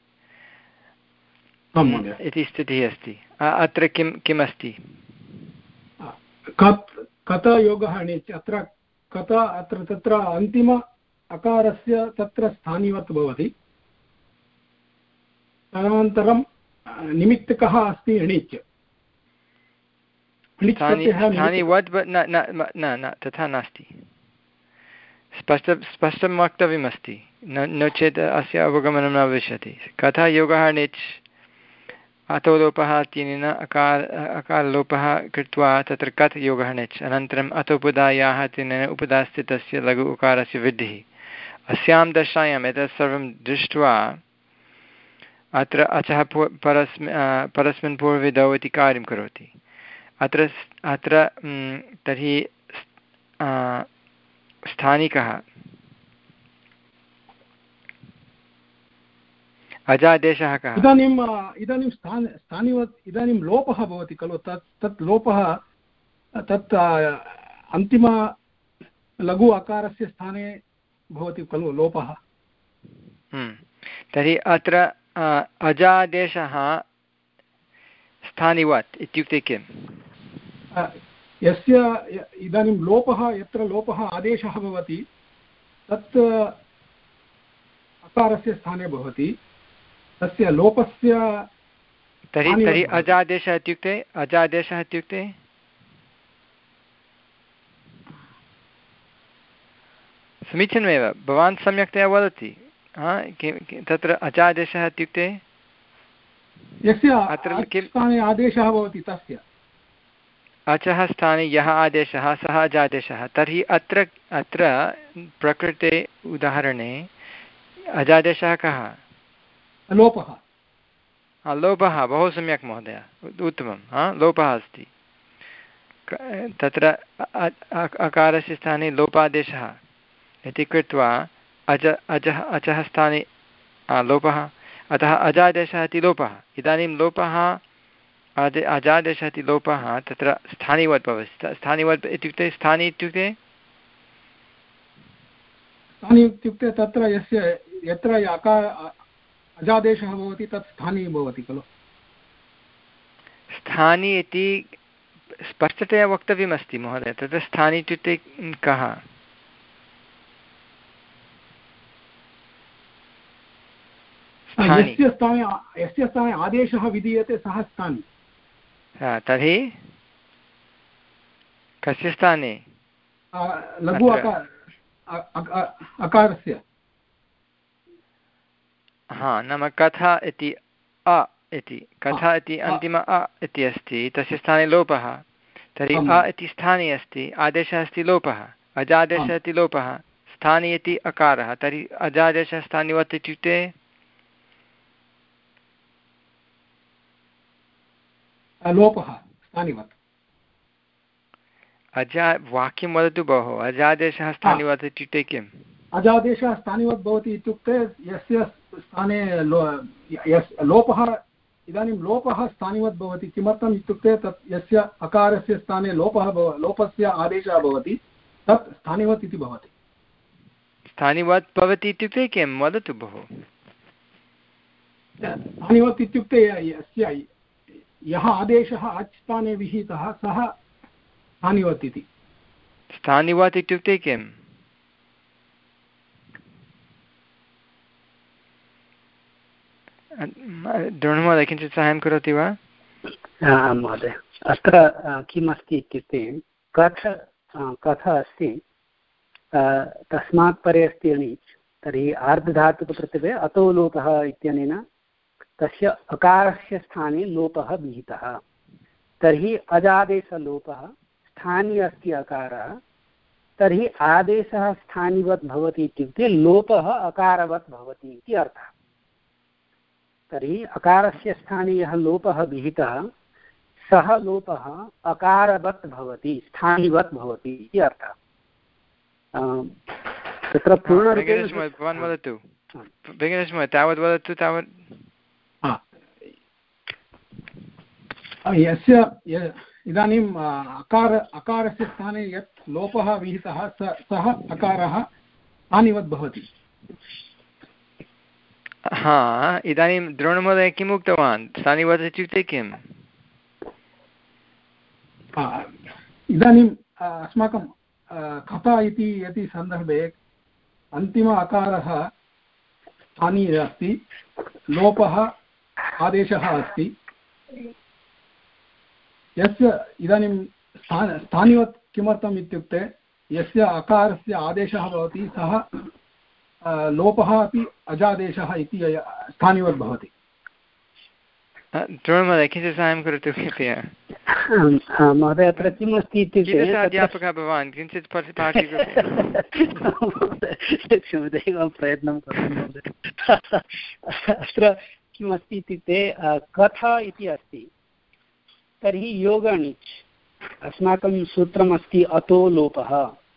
इति स्थितिः अस्ति। अत्र किं किम् अस्ति? कत् कथ योगः णिच्। अत्र कथ अत्र तत्र अन्तिम अकारस्य तत्र स्थानिवत् भवति। तदनन्तरं निमित्तकः अस्ति णिच्। स्थानिवत् न न तथा नास्ति। स्पष्ट स्पष्टं वक्तव्यमस्ति, नो चेत् अस्य अवगमनं न भविष्यति। कथा योगः णिच् अतो लोपः इत्यनेन अकार अकारलोपः कृत्वा तत्र कथ् योगः णिच्, अनन्तरम् अतोपदायाः इत्यनेन उपदास्थितस्य लघु उकारस्य वृद्धिः। अस्यां दशायाम् एतत् सर्वं दृष्ट्वा अत्र अचः परस्मिन् परस्मिन् पूर्वविधौ इति कार्यं करोति। अत्र अत्र तर्हि स्थानिकः अजादेशः कः? इदानीम् इदानीं स्थान स्थानिवत् इदानीं लोपः भवति खलु। तत् तत् लोपः तत् अन्तिम लघु अकारस्य स्थाने भवति खलु लोपः। तर्हि अत्र अजादेशः स्थानिवत् इत्युक्ते किम्? यस्य इदानीं लोपः यत्र लोपः आदेशः भवति तत् अकारस्य स्थाने भवति। तस्य लोपस्य तर्हि तर्हि अजादेशः इत्युक्ते अजादेशः इत्युक्ते समीचीनमेव, भवान् सम्यक्तया वदति। तत्र अजादेशः इत्युक्ते यस्य अत्र स्थाने आदेशः भवति तस्य। अचः स्थाने यः आदेशः सः अजादेशः। तर्हि अत्र अत्र प्रकृते उदाहरणे अजादेशः कः? लोपः। लोपः, बहु सम्यक् महोदय, उत्तमं। हा, लोपः अस्ति। तत्र अकारस्य स्थाने लोपादेशः इति कृत्वा अज अजः अचः स्थाने लोपः, अतः अजादेशः इति लोपः। इदानीं लोपः अज अजादेशः इति लोपः तत्र स्थानिवत् भवति। स्थानिवत् इत्युक्ते स्थानी इत्युक्ते स्थानी इत्युक्ते तत्र यस्य यत्र अकार अजादेशः भवति तत् स्थानी भवति खलु। स्थानी इति स्पष्टतया वक्तव्यमस्ति महोदय। तत्र स्थानी इत्युक्ते कः? यस्य स्थाने यस्य स्थाने आदेशः विधीयते सः स्थानी। तर्हि कस्य स्थाने? लघु अकारस्य हा नाम कथा इति अ इति कथा इति अन्तिम अ इति अस्ति, तस्य स्थाने लोपः, तर्हि अ इति स्थाने अस्ति, आदेशः अस्ति लोपः, अजादेशः इति लोपः, स्थाने इति अकारः, तर्हि अजादेशः स्थानिवत् इत्युक्ते लोपः स्थानिवत्। अजा वाक्यं वदतु भोः, अजादेशः स्थानिवत् इत्युक्ते किम्? अजादेशः स्थानिवत् भवति इत्युक्ते यस्य स्थाने लो यस् लोपः इदानीं लोपः स्थानिवत् भवति। किमर्थम् इत्युक्ते तत् यस्य अकारस्य स्थाने लोपः भव लोपस्य आदेशः भवति तत् स्थानिवत् इति भवति। स्थानिवत् भवति इत्युक्ते किं वदतु भोः? स्थानिवत् इत्युक्ते यस्य यः आदेशः अच् स्थाने विहितः सः स्थानिवत् इति। स्थानिवत् इत्युक्ते किम्? द्रोणमहोदय किञ्चित् साहाय्यं करोति वा? आं महोदय, अत्र किम् अस्ति इत्युक्ते कथ कथ अस्ति, तस्मात् परे अस्ति अणिच्, तर्हि आर्धधातुकप्रत्यये अतो लोपः इत्यनेन तस्य अकारस्य स्थाने लोपः विहितः। तर्हि अजादेशलोपः स्थाने अस्ति अकारः, तर्हि आदेशः स्थानिवत् भवति इत्युक्ते लोपः अकारवत् भवति इति अर्थः। तर्हि अकारस्य स्थाने यः लोपः विहितः सः लोपः अकारवत् भवति, स्थानिवत् भवति इति अर्थः। तत्र पूर्णरूपेण भवान् वदतु, वेङ्कटेशमहोदय तावत् वदतु तावत्। यस्य इदानीम् अकार अकारस्य स्थाने यत् लोपः विहितः स सः अकारः स्थानिवत् भवति। हा, इदानीं द्रोणमहोदय किम् उक्तवान्? स्थानिवत् इत्युक्ते किम्? इदानीम् अस्माकं कथा इति यदि सन्दर्भे अन्तिम अकारः स्थानीय अस्ति, लोपः आदेशः अस्ति, यस्य इदानीं स्थान स्थानिवत् किमर्थम् इत्युक्ते यस्य अकारस्य आदेशः भवति सः लोपः अपि अजादेशः इति स्थानिवत् भवति। द्रोणमहोदय किञ्चित् साहाय्यं करोतु कृपया। महोदय अत्र किम् अस्ति इत्युक्ते अध्यापकः भवान् किञ्चित् पाठयतु। प्रयत्नं करोमि। अत्र किम् अस्ति इत्युक्ते कथा इति अस्ति, तर्हि योगणिच् अस्माकं सूत्रमस्ति अतो लोपः,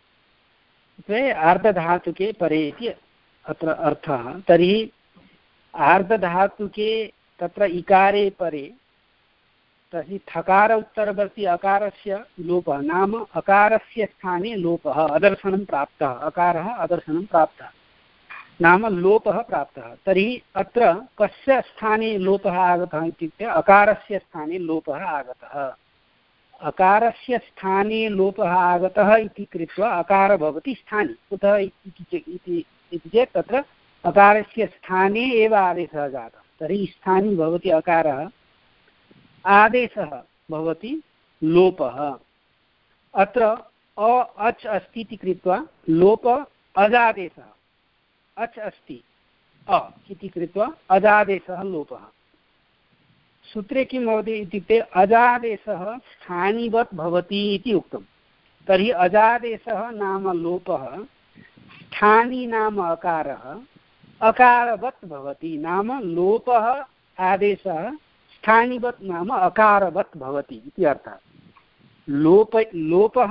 आर्धधातुके परे इति अत्र अर्थः। तर्हि आर्धधातुके तत्र इकारे परे, तर्हि थकार उत्तरवर्ती अकारस्य लोपः नाम अकारस्य स्थाने लोपः अदर्शनं प्राप्तः, अकारः अदर्शनं प्राप्तः नाम लोपः प्राप्तः। तर्हि अत्र कस्य स्थाने लोपः आगतः इत्युक्ते अकारस्य स्थाने लोपः आगतः। अकारस्य स्थाने लोपः आगतः इति कृत्वा अकार भवति स्थाने। कुतः इति चेत् तत्र अकारस्य स्थाने एव आदेशः जातः, तर्हि स्थानी भवति अकारः, आदेशः भवति लोपः। अत्र अ अच् अस्ति इति कृत्वा लोप अजादेशः, अच् अस्ति अ इति कृत्वा अजादेशः लोपः। सूत्रे किं भवति इत्युक्ते अजादेशः स्थानिवत् भवति इति उक्तं। तर्हि अजादेशः नाम लोपः, स्थानी नाम अकारः, अकारवत् भवति नाम लोपः आदेशः स्थानिवत् नाम अकारवत् भवति इति अर्थः। लोप लोपः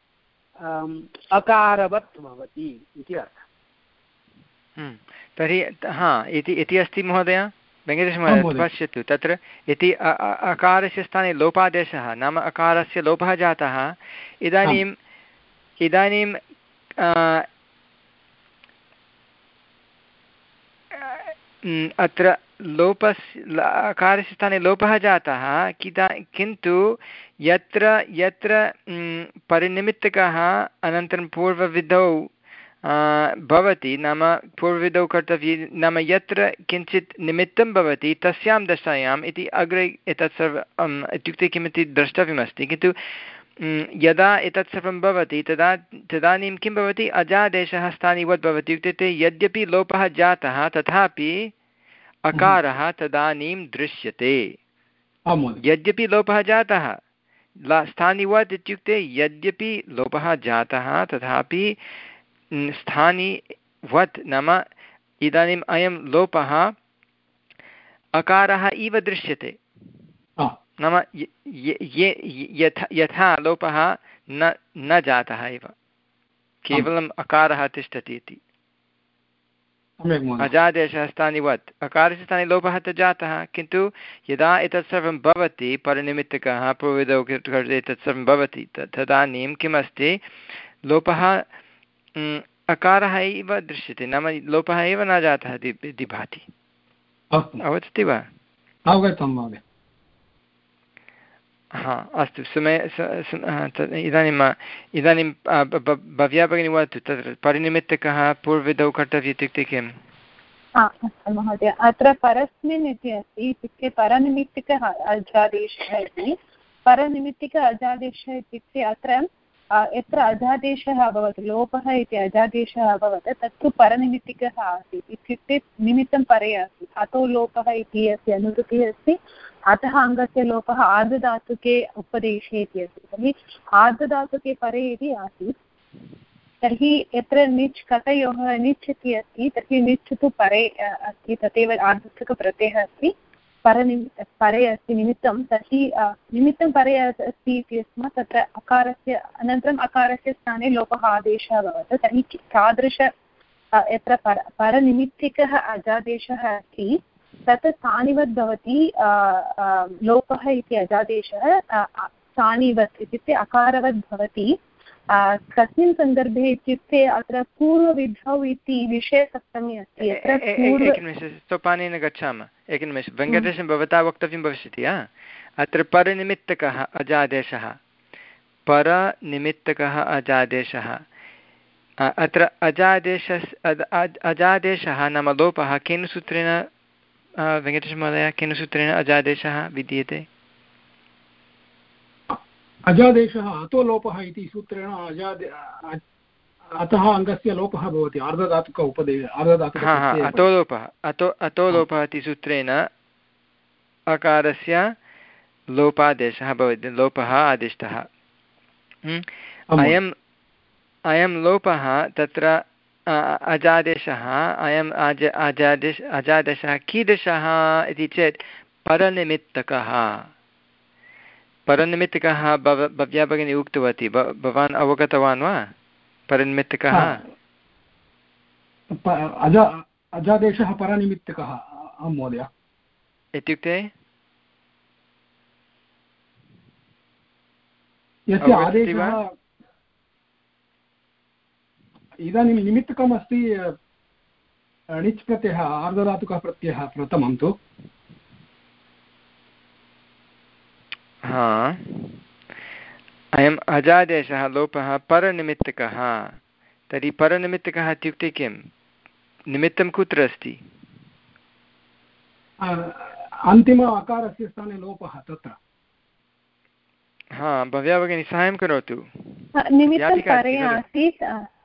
अकारवत् भवति इति अर्थः। तर्हि हा इति इति अस्ति महोदय, वेङ्कटेशमहोदय पश्यतु, तत्र इति अकारस्य स्थाने लोपादेशः नाम अकारस्य लोपः जातः। इदानीम् इदानीं अत्र लोपस्य अकारस्य स्थाने लोपः जातः, किदा किन्तु यत्र यत्र परिनिमित्तकः अनन्तरं पूर्वविधौ भवति, नाम पूर्वविधौ कर्तव्ये, नाम यत्र किञ्चित् निमित्तं भवति तस्यां दशायाम् इति अग्रे एतत् सर्वम् इत्युक्ते किमिति द्रष्टव्यमस्ति। किन्तु यदा एतत् सर्वं भवति तदा तदानीं किं भवति, अजादेशः स्थानिवत् भवति। इत्युक्ते यद्यपि लोपः जातः तथापि अकारः तदानीं दृश्यते यद्यपि लोपः जातः। स्थानिवत् इत्युक्ते यद्यपि लोपः जातः तथापि स्थानिवत् नाम इदानीम् अयं लोपः अकारः इव दृश्यते। नाम यथा यथा लोपः न न जातः एव, केवलम् अकारः तिष्ठति इति। अजादेशः स्थानिवत्, अकारस्य स्थाने लोपः तु जातः, किन्तु यदा एतत् सर्वं भवति परनिमित्तकः पूर्वविधौ एतत् सर्वं भवति तदानीं किमस्ति, लोपः अकारः एव दृश्यते, नाम लोपः एव न जातः इति भाति। अवगच्छति वा? अवगतं महोदय। हा अस्तु समय इदानीम् इदानीं भव्या भगिनी वदतु तत्र परिनिमित्तकः पूर्वविधौ कर्तव्यः इत्युक्ते किम्? अस्तु महोदय, अत्र परस्मिन् इति अस्ति, इत्युक्ते परनिमित्तिकः अजादेशः इति। परनिमित्तिक अजादेशः इत्युक्ते अत्र यत्र अजादेशः अभवत्, लोपः इति अजादेशः अभवत्, तत्तु परनिमित्तिकः आसीत्, इत्युक्ते निमित्तं परे आसीत्। अतो लोपः इति अस्य अनुवृत्तिः अस्ति, अतः अङ्गस्य लोपः आर्धधातुके उपदेशे इति अस्ति। तर्हि आर्धधातुके परे इति आसीत्, तर्हि यत्र निच् कतयोः निच् इति अस्ति, तर्हि निच् तु परे अस्ति, तथैव आर्धधातुकप्रत्ययः अस्ति, परनिमित्त परे अस्ति निमित्तं, तर्हि निमित्तं परे अस्ति इत्यस्मात् तत्र अकारस्य अनन्तरम् अकारस्य स्थाने लोपः आदेशः भवति। तर्हि तादृश यत्र पर परनिमित्तिकः अजादेशः अस्ति तत् स्थानिवत् भवति। लोपः इति अजादेशः स्थानिवत् इत्युक्ते अकारवत् भवति। कस्मिन् सन्दर्भे इत्युक्ते अत्र पूर्वविधौ इति विषयसप्तमी अस्ति। एकनिमेषं सोपानेन गच्छामः, एकनिमेषं। वेङ्कटेशं भवता वक्तव्यं भविष्यति। अत्र परनिमित्तकः अजादेशः, परनिमित्तकः अजादेशः, अत्र अजादेशः अजादेशः नाम लोपः केन सूत्रेण वेङ्कटेशमहोदय, केन सूत्रेण अजादेशः विद्यते? अजादेशः अतो लोपः इति सूत्रेण अजादे अतः अङ्गस्य लोपः भवति, आर्धधातुक उपदेशः, आर्धधातुक अतो लोपः अतो अतो लोपः इति सूत्रेण अकारस्य लोपादेशः भवति, लोपः आदिष्टः। अयम् अयं लोपः तत्र अजादेशः, अयम् अज अजादेश अजादेशः कीदृशः इति चेत् परनिमित्तकः। परनिमित्तकः भव भव्या भगिनी उक्तवती, भवान् अवगतवान् वा? परनिमित्तकः अजादेशः परनिमित्तकः महोदय इत्युक्ते यस्य आदेशः इदानीं निमित्तकम् अस्ति णिच् प्रत्ययः, आर्धधातुकः प्रत्ययः प्रथमं तु। हा अयम् अजादेशः लोपः परनिमित्तकः। तर्हि परनिमित्तकः इत्युक्ते किं? निमित्तं कुत्र अस्ति? अन्तिम अकारस्य स्थाने लोपः तत्र। हा भव्या भगिनी साहाय्यं करोतु। निमित्तं परे आसीत्,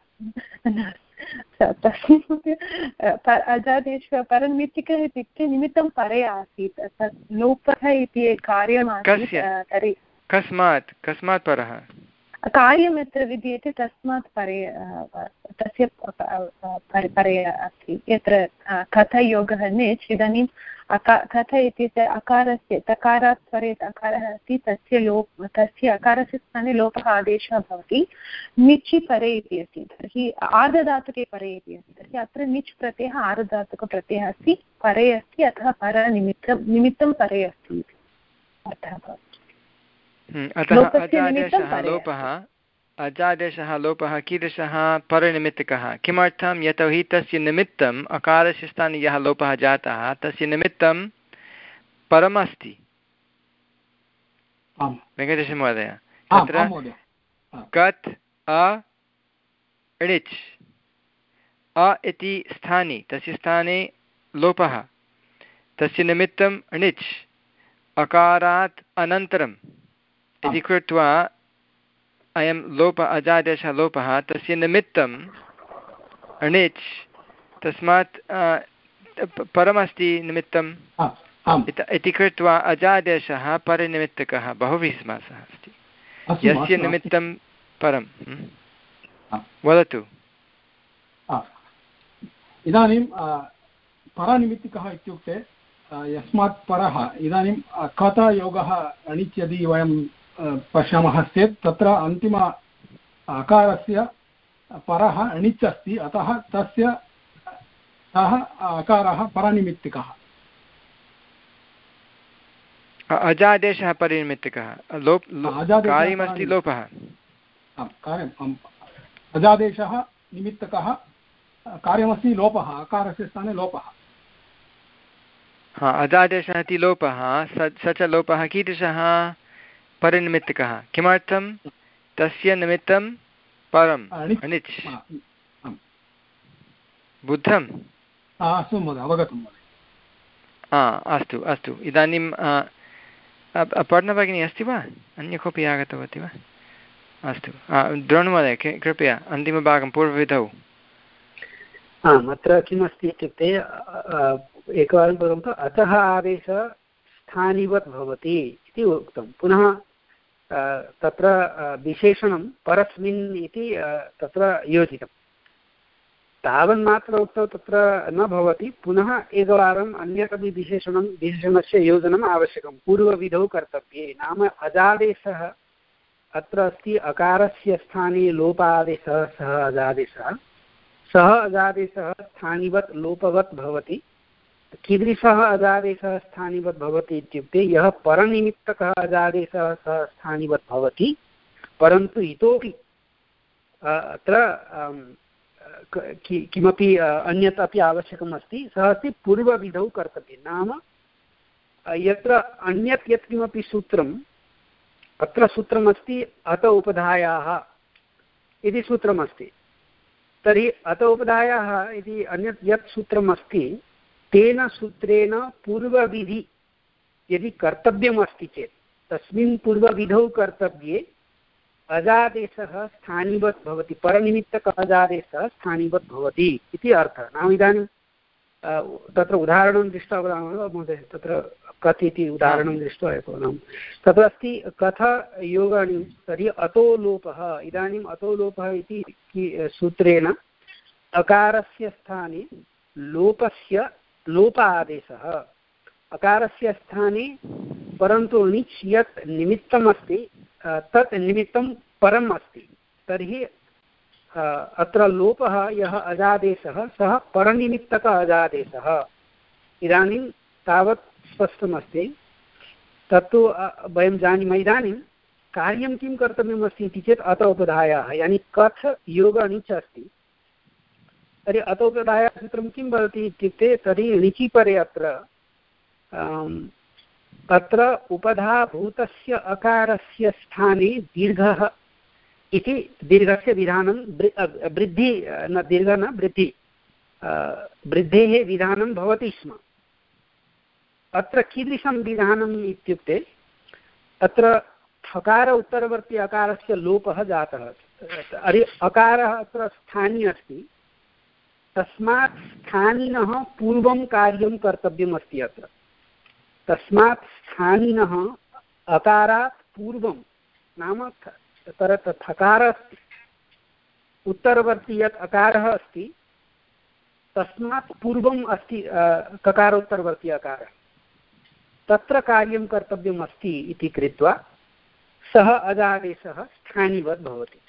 अजादेशः परनिमित्तिकः इत्युक्ते निमित्तं परे आसीत्, तत् लोपः इति कार्यमासीत्। तर्हि कस्मात् कस्मात् परः? कार्यं यत्र विद्यते तस्मात् परे, तस्य परे अस्ति। यत्र कथयोगः निच्, इदानीम् अका कथ इत्युक्ते अकारस्य तकारात् परे अकारः अस्ति, तस्य लोप तस्य अकारस्य स्थाने लोपः आदेशः भवति। निचि परे इति अस्ति, तर्हि आर्धधातुके परे इति अस्ति, तर्हि अत्र निच् प्रत्ययः आर्धधातुकप्रत्ययः अस्ति, परे अस्ति, अतः परनिमित्तं निमित्तं परे अस्ति इति अर्थः भवति। अतः अजादेशः लोपः अजादेशः लोपः कीदृशः? परनिमित्तकः। किमर्थं? यतोहि तस्य निमित्तम् अकारस्य स्थाने यः लोपः जातः तस्य निमित्तं परमस्ति। वेङ्कटेशमहोदय, तत्र कत् अ णिच् अ इति स्थाने, तस्य स्थाने लोपः, तस्य निमित्तं णिच्, अकारात् अनन्तरम् इति कृत्वा अयं लोपः अजादेशः लोपः, तस्य निमित्तं णिच्, तस्मात् परमस्ति निमित्तम् इति कृत्वा अजादेशः परनिमित्तकः बहुव्रीहिसमासः अस्ति यस्य निमित्तं परं वदतु। इदानीं परनिमित्तिकः इत्युक्ते यस्मात् परः इदानीं कतयोगः अणिच् यदि वयं पश्यामः चेत् तत्र अन्तिम अकारस्य परः अणिच् अस्ति अतः तस्य सः अकारः परनिमित्तिकः। अजादेशः परनिमित्तिकः लोप कार्यमस्ति लोपः कार्यम् अजादेशः निमित्तकः कार्यमस्ति लोपः अकारस्य स्थाने लोपः। हा अजादेशः इति लोपः स स च लोपः कीदृशः परनिमित्तकः किमर्थं तस्य निमित्तं परम् अनिच् बुद्धम् अस्तु महोदय अवगतं महोदय। अस्तु अस्तु इदानीं पर्णभगिनी अस्ति वा अन्य कोऽपि आगतवती वा? अस्तु द्रोणमहोदय कृपया अन्तिमभागं पूर्वविधौ। आम् अत्र किमस्ति इत्युक्ते एकवारं वदन्तु अतः आदेशः स्थानिवत् भवति इति उक्तं पुनः तत्र विशेषणं परस्मिन् इति तत्र योजितं तावन्मात्र उक्तौ तत्र न भवति पुनः एकवारम् अन्यदपि विशेषणं विशेषणस्य योजनम् आवश्यकं पूर्वविधौ कर्तव्ये नाम अजादेशः अत्र अस्ति अकारस्य स्थाने लोपादेशः सः अजादेशः सः अजादेशः स्थानिवत् लोपवत् भवति। कीदृशः अजादेशः स्थानिवत् भवति इत्युक्ते यः परनिमित्तकः अजादेशः सः स्थानिवत् भवति परन्तु इतोपि अत्र किमपि अन्यत् अपि आवश्यकम् अस्ति सः अस्ति पूर्वविधौ कर्तव्यं नाम यत्र अन्यत् यत्किमपि सूत्रम् अत्र सूत्रमस्ति अत उपधायाः इति सूत्रमस्ति तर्हि अत उपधायाः इति अन्यत् यत् सूत्रमस्ति तेन सूत्रेण पूर्वविधि यदि कर्तव्यमस्ति चेत् तस्मिन् पूर्वविधौ कर्तव्ये अजादेशः स्थानिवत् भवति परनिमित्तकः अजादेशः स्थानिवत् भवति इति अर्थः। नाम इदानीं तत्र उदाहरणं दृष्ट्वा वदामः महोदय तत्र कथ् इति उदाहरणं दृष्ट्वा वदामः तत्र अस्ति कथ योगाणि तर्हि अतो लोपः इदानीम् अतो लोपः इति सूत्रेण अकारस्य स्थाने लोपस्य लोप आदेशः अकारस्य स्थाने परन्तु णिच् यत् निमित्तमस्ति तत् निमित्तं परम् अस्ति तर्हि अत्र लोपः यः अजादेशः सः परनिमित्तकः अजादेशः। इदानीं तावत् स्पष्टमस्ति तत्तु वयं जानीमः। इदानीं कार्यं किं कर्तव्यमस्ति इति चेत् अत उपधायाः यानि कथ योग णिच् अस्ति तर्हि अत उपधायाः सूत्रं किं भवति इत्युक्ते तर्हि णिचि परे अत्र अत्र उपधाभूतस्य अकारस्य स्थाने दीर्घः इति दीर्घस्य विधानं वृद्धि न दीर्घ न वृद्धि वृद्धेः विधानं भवति स्म। अत्र कीदृशं विधानम् इत्युक्ते अत्र ठकार उत्तरवर्ती अकारस्य लोपः जातः अरे अकारः अत्र स्थानी अस्ति तस्मात् स्थानिनः पूर्वं कार्यं कर्तव्यमस्ति अत्र तस्मात् स्थानिनः अकारात् पूर्वं नाम तत्र ठकार अस्ति उत्तरवर्ती यत् अकारः अस्ति तस्मात् पूर्वम् अस्ति ककारोत्तरवर्ती अकारः तत्र कार्यं कर्तव्यम् अस्ति इति कृत्वा सः अजादेशः स्थानिवत् भवति।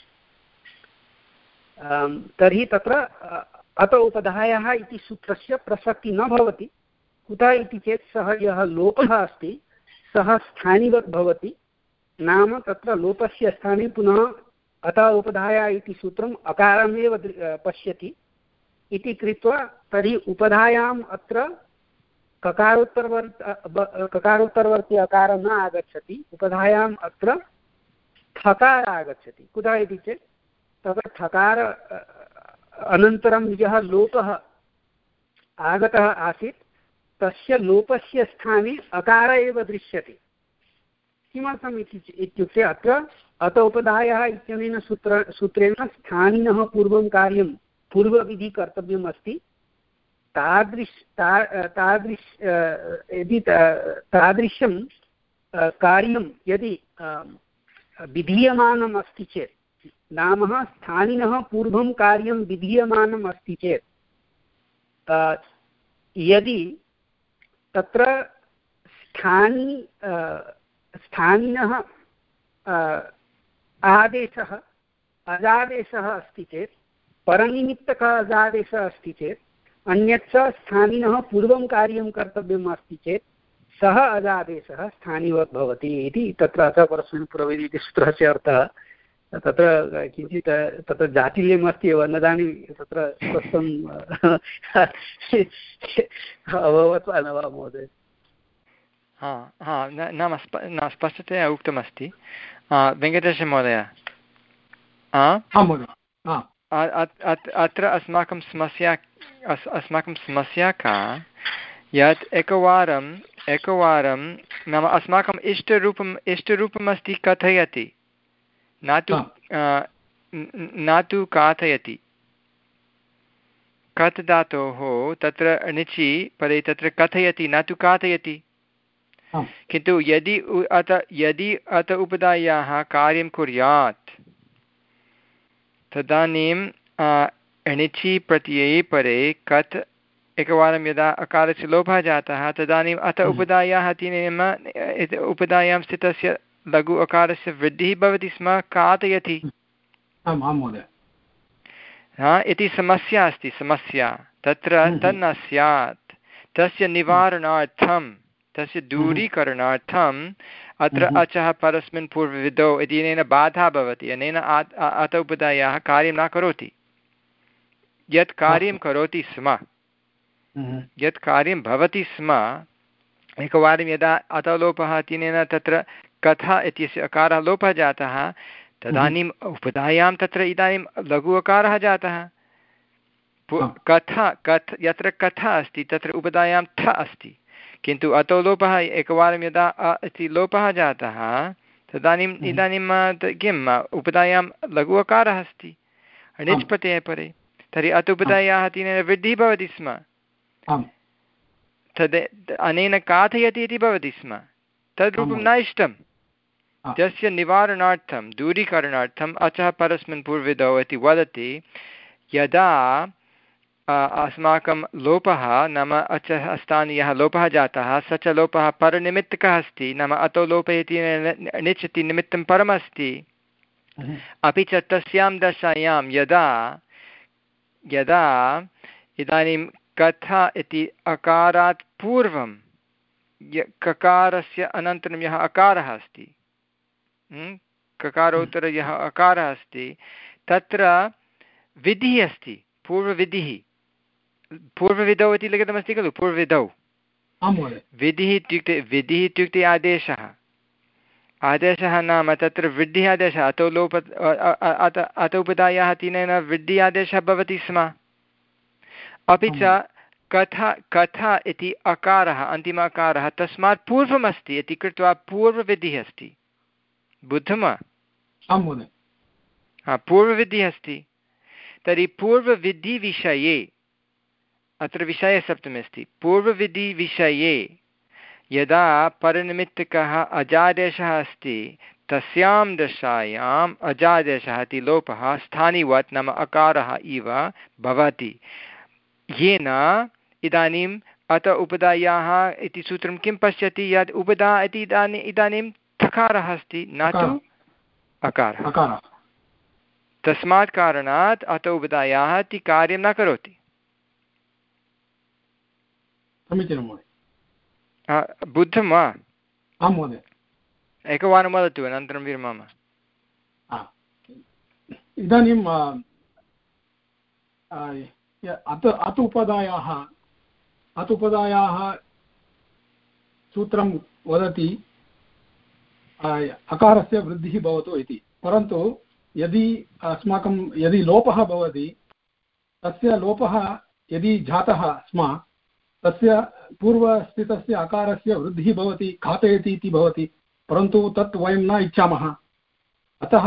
तर्हि तत्र अत उपधायाः इति सूत्रस्य प्रसक्तिः न भवति कुतः इति चेत् सः यः लोपः अस्ति सः स्थानिवत् भवति नाम तत्र लोपस्य स्थाने पुनः अत उपधाया इति सूत्रम् अकारमेव पश्यति इति कृत्वा तर्हि उपधायाम् अत्र ककारोत्तरवर्ति ककारोत्तरवर्ती अकारः न आगच्छति उपधायाम् अत्र ठकार आगच्छति कुतः इति चेत् तत्र ठकार अनन्तरं यः लोपः आगतः आसीत् तस्य लोपस्य स्थाने अकार एव दृश्यते। किमर्थम् इत्युक्ते अत्र अत उपधायाः इत्यनेन सूत्र सूत्रेण स्थानिनः पूर्वं कार्यं पूर्वविधि कर्तव्यम् अस्ति तादृश तादृश यदि तादृशं कार्यं यदि विधीयमानम् अस्ति चेत्, नाम स्थानिनः पूर्वं कार्यं विधीयमानम् अस्ति चेत्, यदि तत्र स्थानी स्थानिनः आदेशः अजादेशः अस्ति चेत्, परनिमित्तकः अजादेशः अस्ति चेत्, अन्यच्च स्थानिनः पूर्वं कार्यं कर्तव्यम् अस्ति चेत् सः अजादेशः स्थानिवत् भवति इति तत्र अतः परस्मैपुरवैधि इति सूत्रस्य अर्थः। तत्र किञ्चित् तत्र जाटिल्यम् अस्ति एव, न जानामि तत्र स्पष्टं अभवत् वा न वा महोदय? हा हा नाम न स्पष्टतया उक्तमस्ति। वेङ्कटेशमहोदय, अत्र अस्माकं समस्या अस्माकं समस्या का, यत् एकवारम् एकवारं नाम अस्माकम् इष्टरूपम् इष्टरूपम् अस्ति कथयति, न तु न तु काथयति। कथ धातोः तत्र णिचि पदे तत्र कथयति न तु काथयति। किन्तु यदि अत यदि अत उपधायाः कार्यं कुर्यात् तदानीं णिचि प्रत्यये परे कथ एकवारं यदा अकारस्य लोपः जातः तदानीम् अत उपधायाः तिनेम उपधायां स्थितस्य लघु अकारस्य वृद्धिः भवति स्म, कातयति इति समस्या अस्ति। समस्या तत्र तन्न स्यात्। तस्य निवारणार्थं, तस्य दूरीकरणार्थम् अत्र अचः परस्मिन् पूर्वविधौ इत्यनेन बाधा भवति। अनेन अत उपधायाः कार्यं न करोति। यत् कार्यं करोति स्म, यत् कार्यं भवति स्म, एकवारं यदा अतलोपः इत्यनेन तत्र कथा इत्यस्य अकारः लोपः जातः तदानीम् उपधायां तत्र इदानीं लघु अकारः जातः। कथा कथ यत्र कथा अस्ति तत्र उपधायां थ अस्ति, किन्तु अतो लोपः एकवारं यदा अ इति लोपः जातः तदानीम् इदानीं किम् उपधायां लघु अकारः अस्ति णिच् प्रत्यये परे। तर्हि अत उपधायाः तेन वृद्धिः भवति स्म, तद् अनेन काथयति इति भवति स्म। तद्रूपं न इष्टं। तस्य निवारणार्थं दूरीकरणार्थम् अचः परस्मिन् पूर्वविधौ इति वदति। यदा अस्माकं लोपः नाम अचः स्थाने यः लोपः जातः स च लोपः परनिमित्तकः अस्ति, नाम अतो लोपे इति णिच् इति निमित्तं परमस्ति। अपि च तस्यां दशायां यदा यदा इदानीं कथा इति अकारात् पूर्वं ककारस्य अनन्तरं यः अकारः अस्ति, ककारोत्तर यः अकारः अस्ति, तत्र विधिः अस्ति, पूर्वविधिः। पूर्वविधौ इति लिखितमस्ति खलु, पूर्वविधौ। विधिः इत्युक्ते विधिः इत्युक्ते आदेशः। आदेशः नाम तत्र वृद्धिः आदेशः। अतो लोप अत उपधायाः तिनेन वृद्धिः आदेशः भवति स्म। अपि च कथा कथा इति अकारः अन्तिम अकारः तस्मात् पूर्वमस्ति इति कृत्वा पूर्वविधिः अस्ति। बुद्धं वा? हा, पूर्वविधिः अस्ति। तर्हि पूर्वविधिविषये अत्र विषयसप्तमी अस्ति। पूर्वविधिविषये यदा परनिमित्तकः अजादेशः अस्ति तस्यां दशायाम् अजादेशः इति लोपः स्थानिवत् नाम अकारः इव भवति, येन इदानीम् अत उपधायाः इति सूत्रं किं पश्यति, यत् उपधा इति इदानीम् इदानीं थकारः अस्ति न तु अकारः। तस्मात् कारणात् अत उपधायाः इति कार्यं न करोति। समीचीनं महोदय। बुद्धं वा? आं महोदय। एकवारं वदतु, अनन्तरं विरमामः। इदानीं अत अत उपधायाः अत उपधायाः सूत्रं वदति अकारस्य वृद्धिः भवतु इति। परन्तु यदि अस्माकं यदि लोपः भवति, तस्य लोपः यदि जातः स्म, तस्य पूर्वस्थितस्य अकारस्य वृद्धिः भवति, खातयति इति भवति, परन्तु तत् वयं न इच्छामः। अतः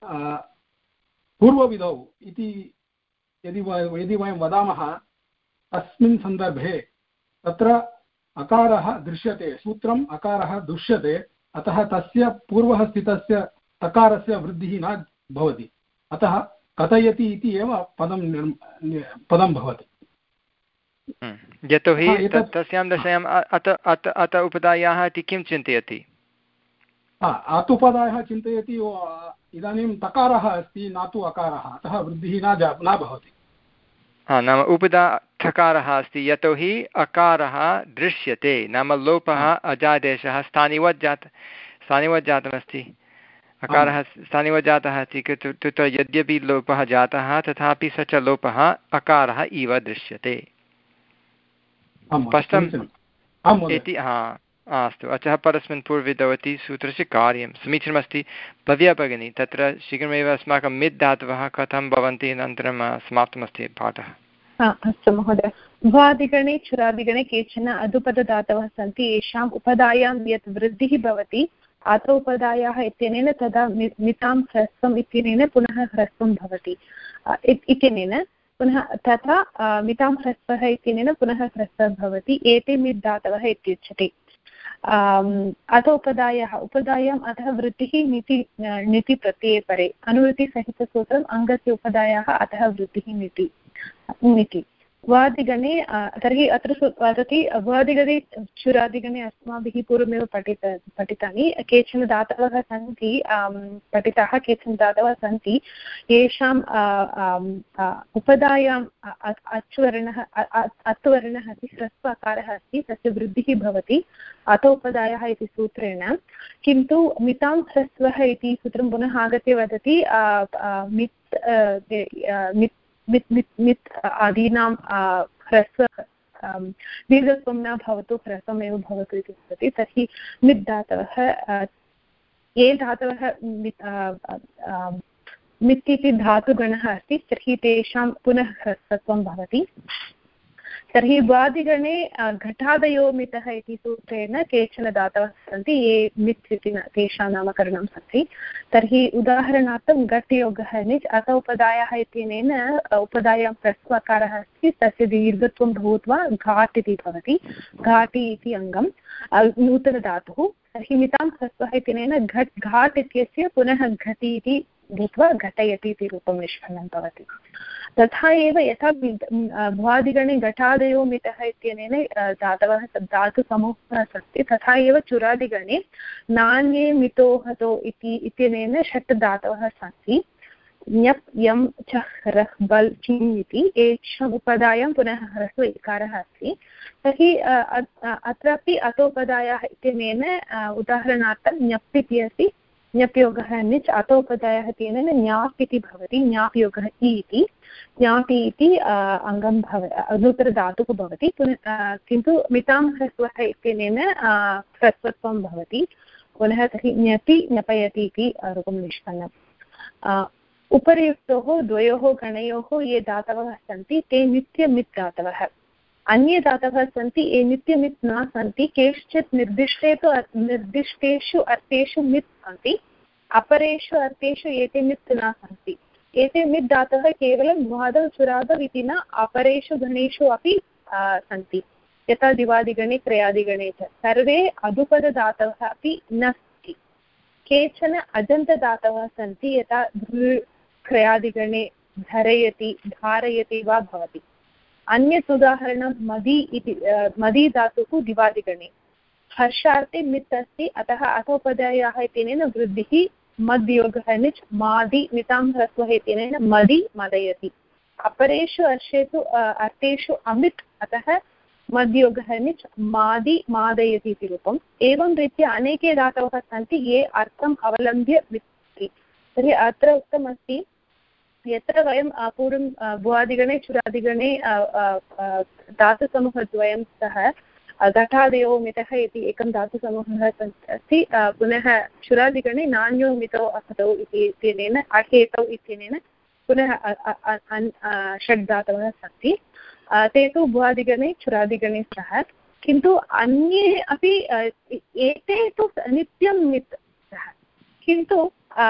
पूर्वविधौ इति यदि यदि वयं वदामः तस्मिन् सन्दर्भे तत्र अकारः दृश्यते, सूत्रम् अकारः दृश्यते, अतः तस्य पूर्वः स्थितस्य तकारस्य वृद्धिः न भवति, अतः कथयति इति एव पदं पदं भवति। यतोहि तस्यां दशायाम् अत अत अत उपधायाः इति किं चिन्तयति? अत उपधायः चिन्तयति इदानीं तकारः अस्ति न तु अकारः, अतः वृद्धिः न न भवति। हा, नाम उपधा ठकारः अस्ति, यतोहि अकारः दृश्यते, नाम लोपः अजादेशः स्थानिवत् जातः स्थानिवत् जातमस्ति, अकारः स्थानिवत् जातः अस्ति, तत्र यद्यपि लोपः जातः तथापि स च लोपः अकारः इव दृश्यते। स्पष्टम् इति? हा, अस्तु। अतः परस्मिन् पूर्वविधवती सूत्रस्य कार्यं समीचीनमस्ति। भव्या भगिनी, तत्र शीघ्रमेव अस्माकं मित् धातवः कथं भवन्ति अनन्तरं समाप्तमस्ति पाठः। अस्तु महोदय। भ्वादिगणे चुरादिगणे केचन अधुपदधातवः सन्ति, येषाम् उपधायां यत् वृद्धिः भवति अत उपधायाः इत्यनेन तदा मितां ह्रस्वम् इत्यनेन पुनः ह्रस्वं भवति इत्यनेन पुनः तथा मितां ह्रस्वः इत्यनेन पुनः ह्रस्वः भवति। एते मित् धातवः इत्युच्यते। अथ उपधायाः उपधायाम् अतः वृद्धिः नीति नीति प्रत्यये परे अनुवृत्तिसहितसूत्रम् अङ्गस्य उपधायाः अतः वृद्धिः नीति नीति। वादिगणे तर्हि अत्र वदति वादिगणे चुरादिगणे अस्माभिः पूर्वमेव पठित पठितानि केचन धातवः सन्ति, पठिताः केचन धातवः सन्ति येषाम् उपधायाम् अच्वर्णः अत्वर्णः अस्ति, ह्रस्व अकारः अस्ति, तस्य वृद्धिः भवति अत उपधायाः इति सूत्रेण। किन्तु मितां ह्रस्वः इति सूत्रं पुनः आगत्य वदति मित् मित् मित् मित् मित् आदीनां ह्रस्व दीर्घत्वं न भवतु, ह्रस्वमेव भवतु इति वदति। तर्हि मित् धातवः ये धातवः मित् इति धातुगणः अस्ति, तर्हि तेषां पुनः ह्रस्वत्वं भवति। तर्हि वादिगणे घटादयो मितः इति सूत्रेण केचन धातवः सन्ति ये मित् इति तेषां नामकरणं सन्ति। तर्हि उदाहरणार्थं घट् योगः निच् अत उपधायाः इत्यनेन उपधायां ह्रस्वकारः अस्ति, तस्य दीर्घत्वं भूत्वा घाट् इति भवति। घाटि इति अङ्गं नूतनधातुः। तर्हि मितां ह्रस्वः इत्यनेन घट् घाट् इत्यस्य पुनः घटि इति भूत्वा घटयति इति रूपं निष्पन्नं भवति। तथा एव यथा भ्वादिगणे घटादयो मितः इत्यनेन धातवः धातुसमूहः सन्ति, तथा एव चुरादिगणे नान्ये मितो हतो इति इत्यनेन षट् धातवः सन्ति। ञप् यं च ह्रः बल् किम् इति एषम् उपधायां पुनः ह्रस्व इकारः अस्ति। तर्हि अत्रापि अतोपधायाः इत्यनेन उदाहरणार्थं ञप् इति अस्ति, ञप् योगः निच् अतोपधायः इत्यनेन ञाप् इति भवति, ञाप् योगः इ इति ज्ञाति इति अङ्गं भव नूतनधातुः भवति। पुनः किन्तु मितां ह्रस्वः इत्यनेन ह्रस्वत्वं भवति पुनः। तर्हि ञपि ज्ञपयति इति रूपं निष्पन्नम्। उपर्युक्तोः द्वयोः गणयोः ये धातवः सन्ति ते नित्यमित् धातवः। अन्ये धातवः सन्ति ये नित्यमित् न सन्ति, केषुचित् निर्दिष्टे तु निर्दिष्टेषु अर्थेषु मित् सन्ति, अपरेषु अर्थेषु एते मित् न सन्ति। एते मित् धातवः केवलं भ्वादौ चुरादौ इति न, अपरेषु गणेषु अपि सन्ति, यथा दिवादिगणे क्रयादिगणे च सर्वे अधुपदधातवः अपि न सन्ति। केचन अजन्तधातवः सन्ति, यथा क्रयादिगणे धरयति धारयति वा भवति। अन्यत् उदाहरणं मदी इति मदी धातुः दिवादिगणे हर्षार्थे मित् अस्ति, अतः अथोपधायाः इत्यनेन वृद्धिः मद्योगः निच् मादि मितां ह्रस्वः इत्यनेन मदि मदयति। अपरेषु अर्षेषु अर्थेषु अमित्, अतः मद्योगः निच् मादि मादयति इति रूपम्। एवं रीत्या अनेके धातवः सन्ति ये अर्थम् अवलम्ब्य मित्। तर्हि अत्र उक्तमस्ति यत्र वयं पूर्वं भ्वादिगणे चुरादिगणे धातुसमूहद्वयं सह घटादयो मितः इति एकं धातुसमूहः अस्ति, पुनः चुरादिगणे नान्यो मितो अहतौ इत्यनेन अहेतौ इत्यनेन पुनः षड् धातवः सन्ति। ते तु भ्वादिगणे चुरादिगणे स्तः। किन्तु अन्ये अपि एते तु नित्यं मित् स्तः, किन्तु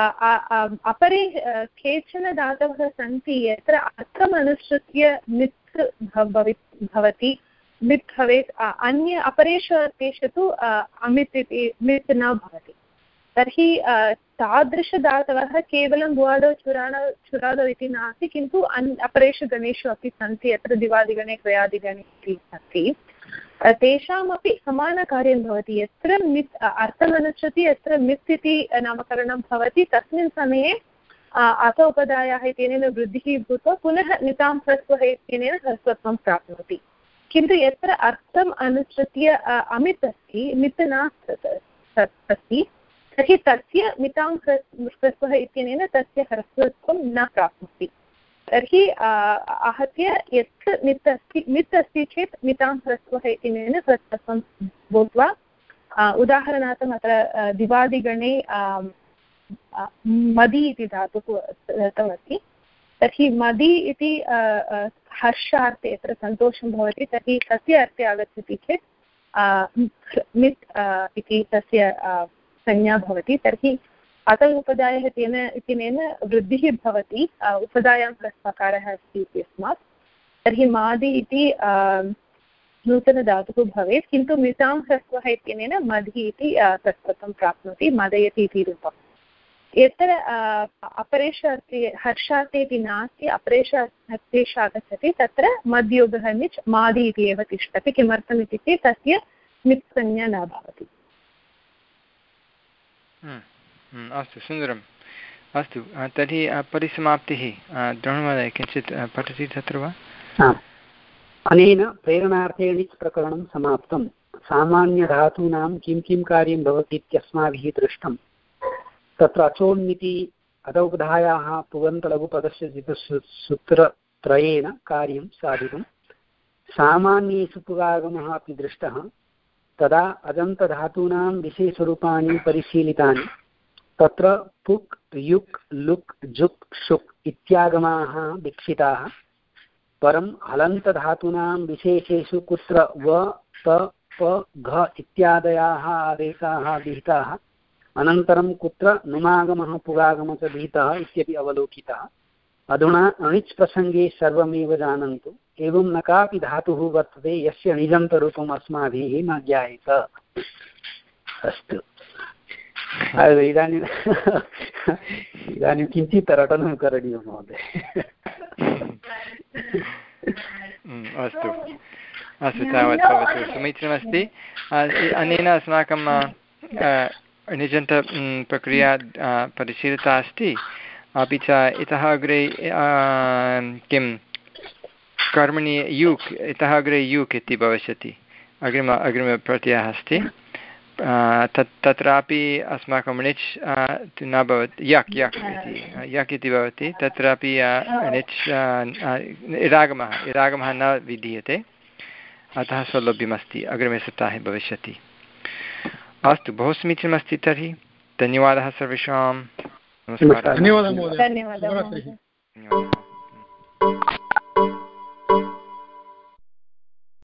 अपरे केचन धातवः सन्ति यत्र अर्थम् अनुसृत्य मित् भवि भवति मित् भवेत् अन्य अपरेषु अर्थेषु तु अमित् इति मित् न भवति तर्हि तादृशधातवः केवलं भुवादौ चुरादौ चुरादौ इति नास्ति किन्तु अन् अपरेषु गणेषु अपि सन्ति यत्र दिवादिगणे क्रियादिगणे इति सन्ति तेषामपि समानकार्यं भवति यत्र मित् अर्थमनुसृति यत्र मित् इति नामकरणं भवति तस्मिन् समये अथ उपधायाः इत्यनेन वृद्धिः भूत्वा पुनः नितां ह्रस्वः इत्यनेन ह्रस्वत्वं प्राप्नोति किन्तु यत्र अर्थम् अनुसृत्य अमित् अस्ति मित् नास्ति अस्ति तर्हि तस्य मितां ह्रस्वः इत्यनेन तस्य ह्रस्वत्वं न प्राप्नोति तर्हि आहत्य यत्र मित् अस्ति मित् अस्ति चेत् मितां ह्रस्वः इत्यनेन ह्रस्वत्वं भूत्वा उदाहरणार्थम् अत्र दिवादिगणे मदि इति धातुः दत्तमस्ति तर्हि मदि इति हर्षार्थे यत्र सन्तोषं भवति तर्हि तस्य अर्थे आगच्छति चेत् मित् इति तस्य संज्ञा भवति तर्हि अत उपधायः तेन इत्यनेन वृद्धिः भवति उपधायां ह्रस्वकारः अस्ति इत्यस्मात् तर्हि मादि इति नूतनधातुः भवेत् किन्तु मितां ह्रस्वः इत्यनेन मधि इति ह्रस्वत्वं प्राप्नोति मदयति इति रूपम् यत्र अपरेष अर्थे हर्षार्थे इति नास्ति अपरेष अर्थेषु आगच्छति तत्र मद्योगः निच् मादि इति एव तिष्ठति किमर्थम् इत्युक्ते तस्य मित् संज्ञा न भवति अस्तु सुन्दरम् अस्तु तर्हि परिसमाप्तिः द्रोणमहोदय किञ्चित् पठति तत्र वा अनेन प्रेरणार्थेन प्रकरणं समाप्तं सामान्यधातूनां किं किं कार्यं भवति इत्यस्माभिः दृष्टं तत्र अचोन्मिति अदौपधायाः पुगन्तलघुपदस्य सूत्रत्रयेण कार्यं साधितं सामान्येषु पुगागमः अपि दृष्टः तदा अजन्तधातूनां विशेषरूपाणि परिशीलितानि तत्र पुक् युक् लुक् जुक् शुक् इत्यागमाः दीक्षिताः परं हलन्तधातूनां विशेषेषु कुत्र व त प घ इत्यादयाः आदेशाः विहिताः अनन्तरं कुत्र नुमागमः पुगागमः च विहितः इत्यपि अवलोकितः अधुना अणिच् प्रसङ्गे सर्वमेव जानन्तु एवं न कापि धातुः वर्तते यस्य निजन्तरूपम् अस्माभिः न ज्ञायेत अस्तु इदानीम् इदानीं किञ्चित् रटनं करणीयं महोदय अस्तु अस्तु तावत् भवतु समीचीनमस्ति अनेन अस्माकं निजन्त प्रक्रिया परिशीलिता अस्ति अपि च इतः अग्रे किं कर्मणि युक् इतः अग्रे युक् इति भविष्यति अग्रिम अग्रिमप्रत्ययः अस्ति तत् तत्रापि अस्माकं णिच् न भवति यक् यक् इति यक् इति भवति तत्रापि णिच् इरागमः इरागमः न विधीयते अतः सौलभ्यमस्ति अग्रिमे सप्ताहे भविष्यति अस्तु बहु समीचीनमस्ति तर्हि धन्यवादः सर्वेषां नमस्कारः धन्यवादः महोदय धन्यवादः